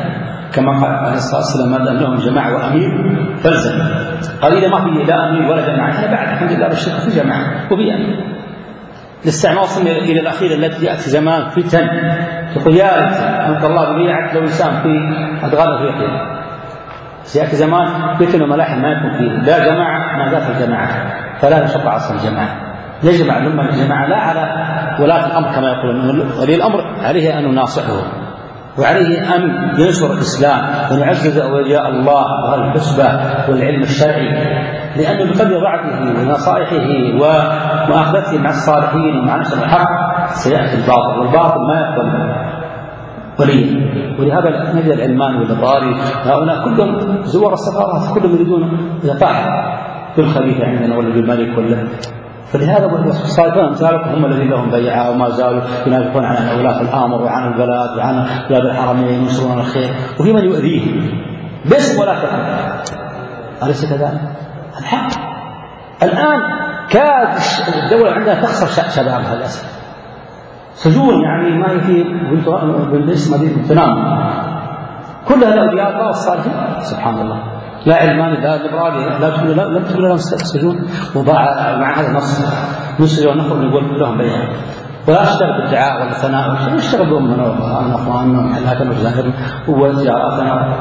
كما قال عليه الصلاة والسلام ما دام لهم جماعة وأمير فالزم. قال إذا ما في لا أمير ولا جماعة أنا بعد الحمد لله بالشرك في جماعة وفي أمير. الاستعمار وصل إلى الأخير التي يأتي زمان فتن تقول يا ريت أنت الله بيعك لو إنسان في أدغال أفريقيا سيأتي زمان فتن وملاحم ما يكون فيه لا جماعة ما ذات الجماعة فلا نشق عصر الجماعة. يجمع الأمة الجماعة لا على ولاة الأمر كما يقولون ولي الأمر عليه أن نناصحه وعليه أن ينشر الإسلام ونعزز أولياء الله والحسبة والعلم الشرعي لأنه بقدر وعده ونصائحه ومؤاخذته مع الصالحين ومع نشر الحق سيأتي الباطل والباطل ما يقبل ولي. ولهذا نجد العلمان والبطاري هؤلاء كلهم زوار السفارات كلهم يريدون يطاح بالخليفة عندنا ولا بالملك ولا فلهذا الصالحون أمثالكم هم الذين لهم بيعة وما زالوا ينافقون عن أولاة الأمر وعن البلاد وعن بلاد الحرمين ينشرون الخير وفي من يؤذيه باسم ولا تفهم. أليس كذلك؟ الحق الآن كاد الدولة عندها تخسر شبابها للأسف سجون يعني ما هي في بالاسم هذه تنام كلها الأولياء الله الصالحين سبحان الله لا علماني لا ليبرالي لا تقول لا لم تقول لهم سجون وباع مع هذا النص نسري ونخرج نقول لهم بيع ولا اشتغل بالدعاء ولا ثناء نشتغل بأمنا وأخواننا وأخواننا ومحلاتنا وجزائرنا وتجاراتنا.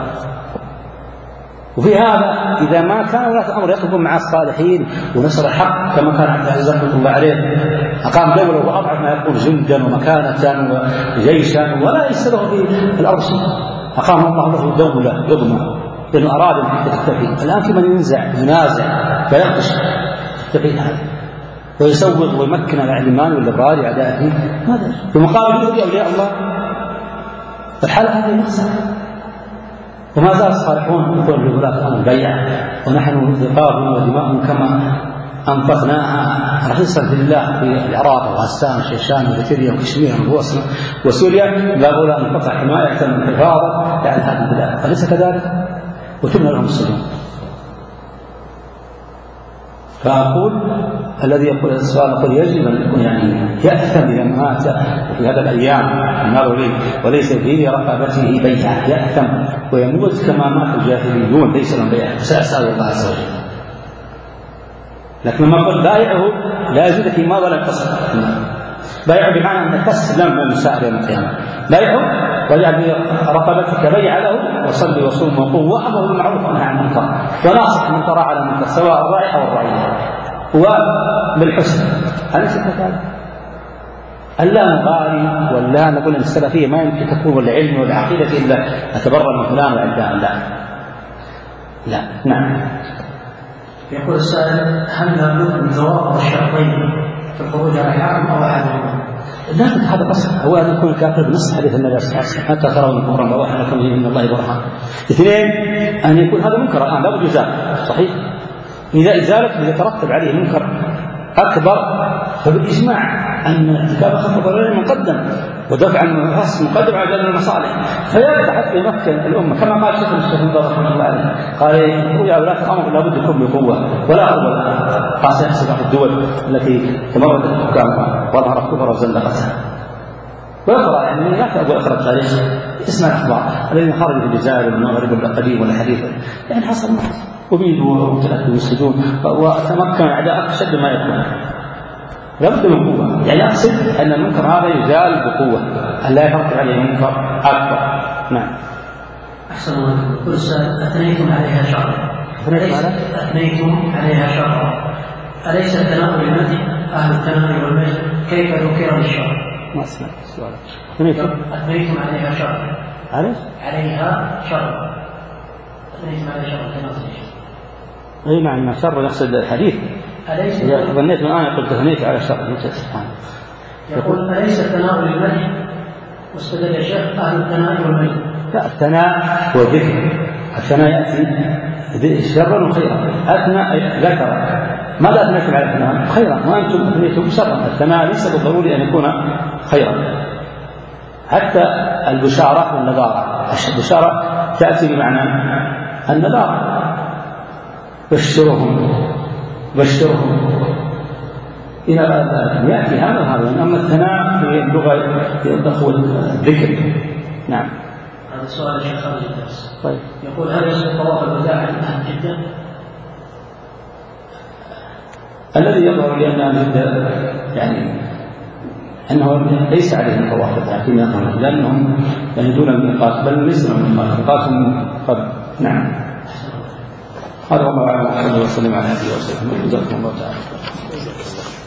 وفي هذا إذا ما كان ولاة الأمر يقفون مع الصالحين ونصر الحق كما كان عبد العزيز رحمه الله عليه أقام دولة وأضعف ما يكون جندا ومكانة وجيشا ولا يسره في الأرض شيء أقام الله له دولة يضمن لأنه أراد أن تختفي. الآن في من ينزع ينازع فيقش تختفي هذا ويسوق ويمكن العلمان والليبرالي أعدائه ماذا في مقابل يؤذي أولياء الله الحالة هذه نقصة. وما زال الصالحون يقول لولاة الأمر بيع ونحن ثقابهم ودماؤهم كما أنفقناها رخيصا في الله في العراق وغسان وشيشان وإثيوبيا وكشمير وبوسنة وسوريا لا بد أن ننقطع حماية من حفاظا على هذه البلاد أليس كذلك؟ وتبنى لهم السجون. فأقول الذي يقول السؤال يقول يجب أن يكون يعني يأثم إذا مات في هذا الأيام النار لي وليس في رقبته بيعة يأثم ويموت كما مات الجاهليون ليس لهم بيعة فسأسأل الله عز وجل. لكن لما قلت بايعه لا يزيد في ماذا لا يقصد بايعه بمعنى أن تسلم من مسائل يوم القيامة بايعه واجعل رقبتك بيع له وصلي وصوم وقوم وأمر بالمعروف ونهى عن المنكر وناصح من ترى على المنكر سواء الراعي أو الرعية وبالحسن. أليس كذلك؟ ألا نغالي ولا نقول أن السلفية ما يمكن تكون العلم والعقيدة إلا أتبرأ من فلان وعلان لا لا نعم. يقول السائل هل لابد من ضوابط الشرطين في الخروج على الحاكم أو أحدهما؟ لا هذا قصد هو أن يكون كافر بنص حديث النبي صلى الله عليه وسلم حتى ترون كفرا بواحا لكم من الله برهان. اثنين أن يكون هذا منكر الآن لا بد يزال صحيح إذا إزالته يترتب عليه منكر أكبر فبالإجماع أن ارتكاب خطأ ضرر مقدم ودفع المفاسد مقدم على جلب المصالح فيبدأ حتى يمكن الأمة كما قال شيخ المستشفى رحمه الله عليه قال يا ولاة الأمر لابد يكون بقوة ولا قوة خاصة يحسب الدول التي تمردت حكامها وظهر الكفر وزندقتها ويقرأ يعني لا تقول اقرأ التاريخ اسمع الأخبار الذين خرجوا في الجزائر والمغرب القديم ولا حديث يعني حصل ما حصل وبيدوا وابتلأتوا السجون وتمكن أعداء أشد ما يكون لابد من قوة يعني أقصد أن المنكر هذا يزال بقوة أن لا يترتب عليه منكر أكبر. نعم. أحسن الله يقول السائل أثنيتم عليها شرعا أثنيتم عليها شرعا أليس التناول بالمدح أهل التناول والمجد كيف ذكر بالشرع؟ ما أسمع السؤال. أثنيتم عليها شرعا عليه؟ عليها شرعا أثنيتم عليها شرعا أي نعم شر يقصد الحديث أليس ظنيت من الآن قلت ثنيت على شر سبحانه. يقول أليس التناول بالمدح واستدل الشيخ أهل التناول والمجد؟ لا الثناء هو ذكر الثناء يأتي شرا وخيرا أثنى ذكر ماذا أثنيتم على الثناء خيرا وأنتم أثنيتم شرا الثناء ليس بالضروري أن يكون خيرا. حتى البشارة والنذارة البشارة تأتي بمعنى النذارة بشرهم بشرهم إلى ذلك يأتي هذا وهذا. أما الثناء في اللغة يدخل الذكر. نعم. سؤال الشيخ خارج الدرس. طيب. يقول هل يصح طواف الوداع عند أهل جدة؟ الذي يظهر لأن أهل جدة يعني أنه ليس عليهم طواف الوداع فيما يظهر، لأنهم يجدون الميقات، بل ليس لهم الميقات، ميقاتهم قد نعم. هذا هو ما أعلم. صلى الله وسلم على نبينا وسلم. جزاكم الله تعالى.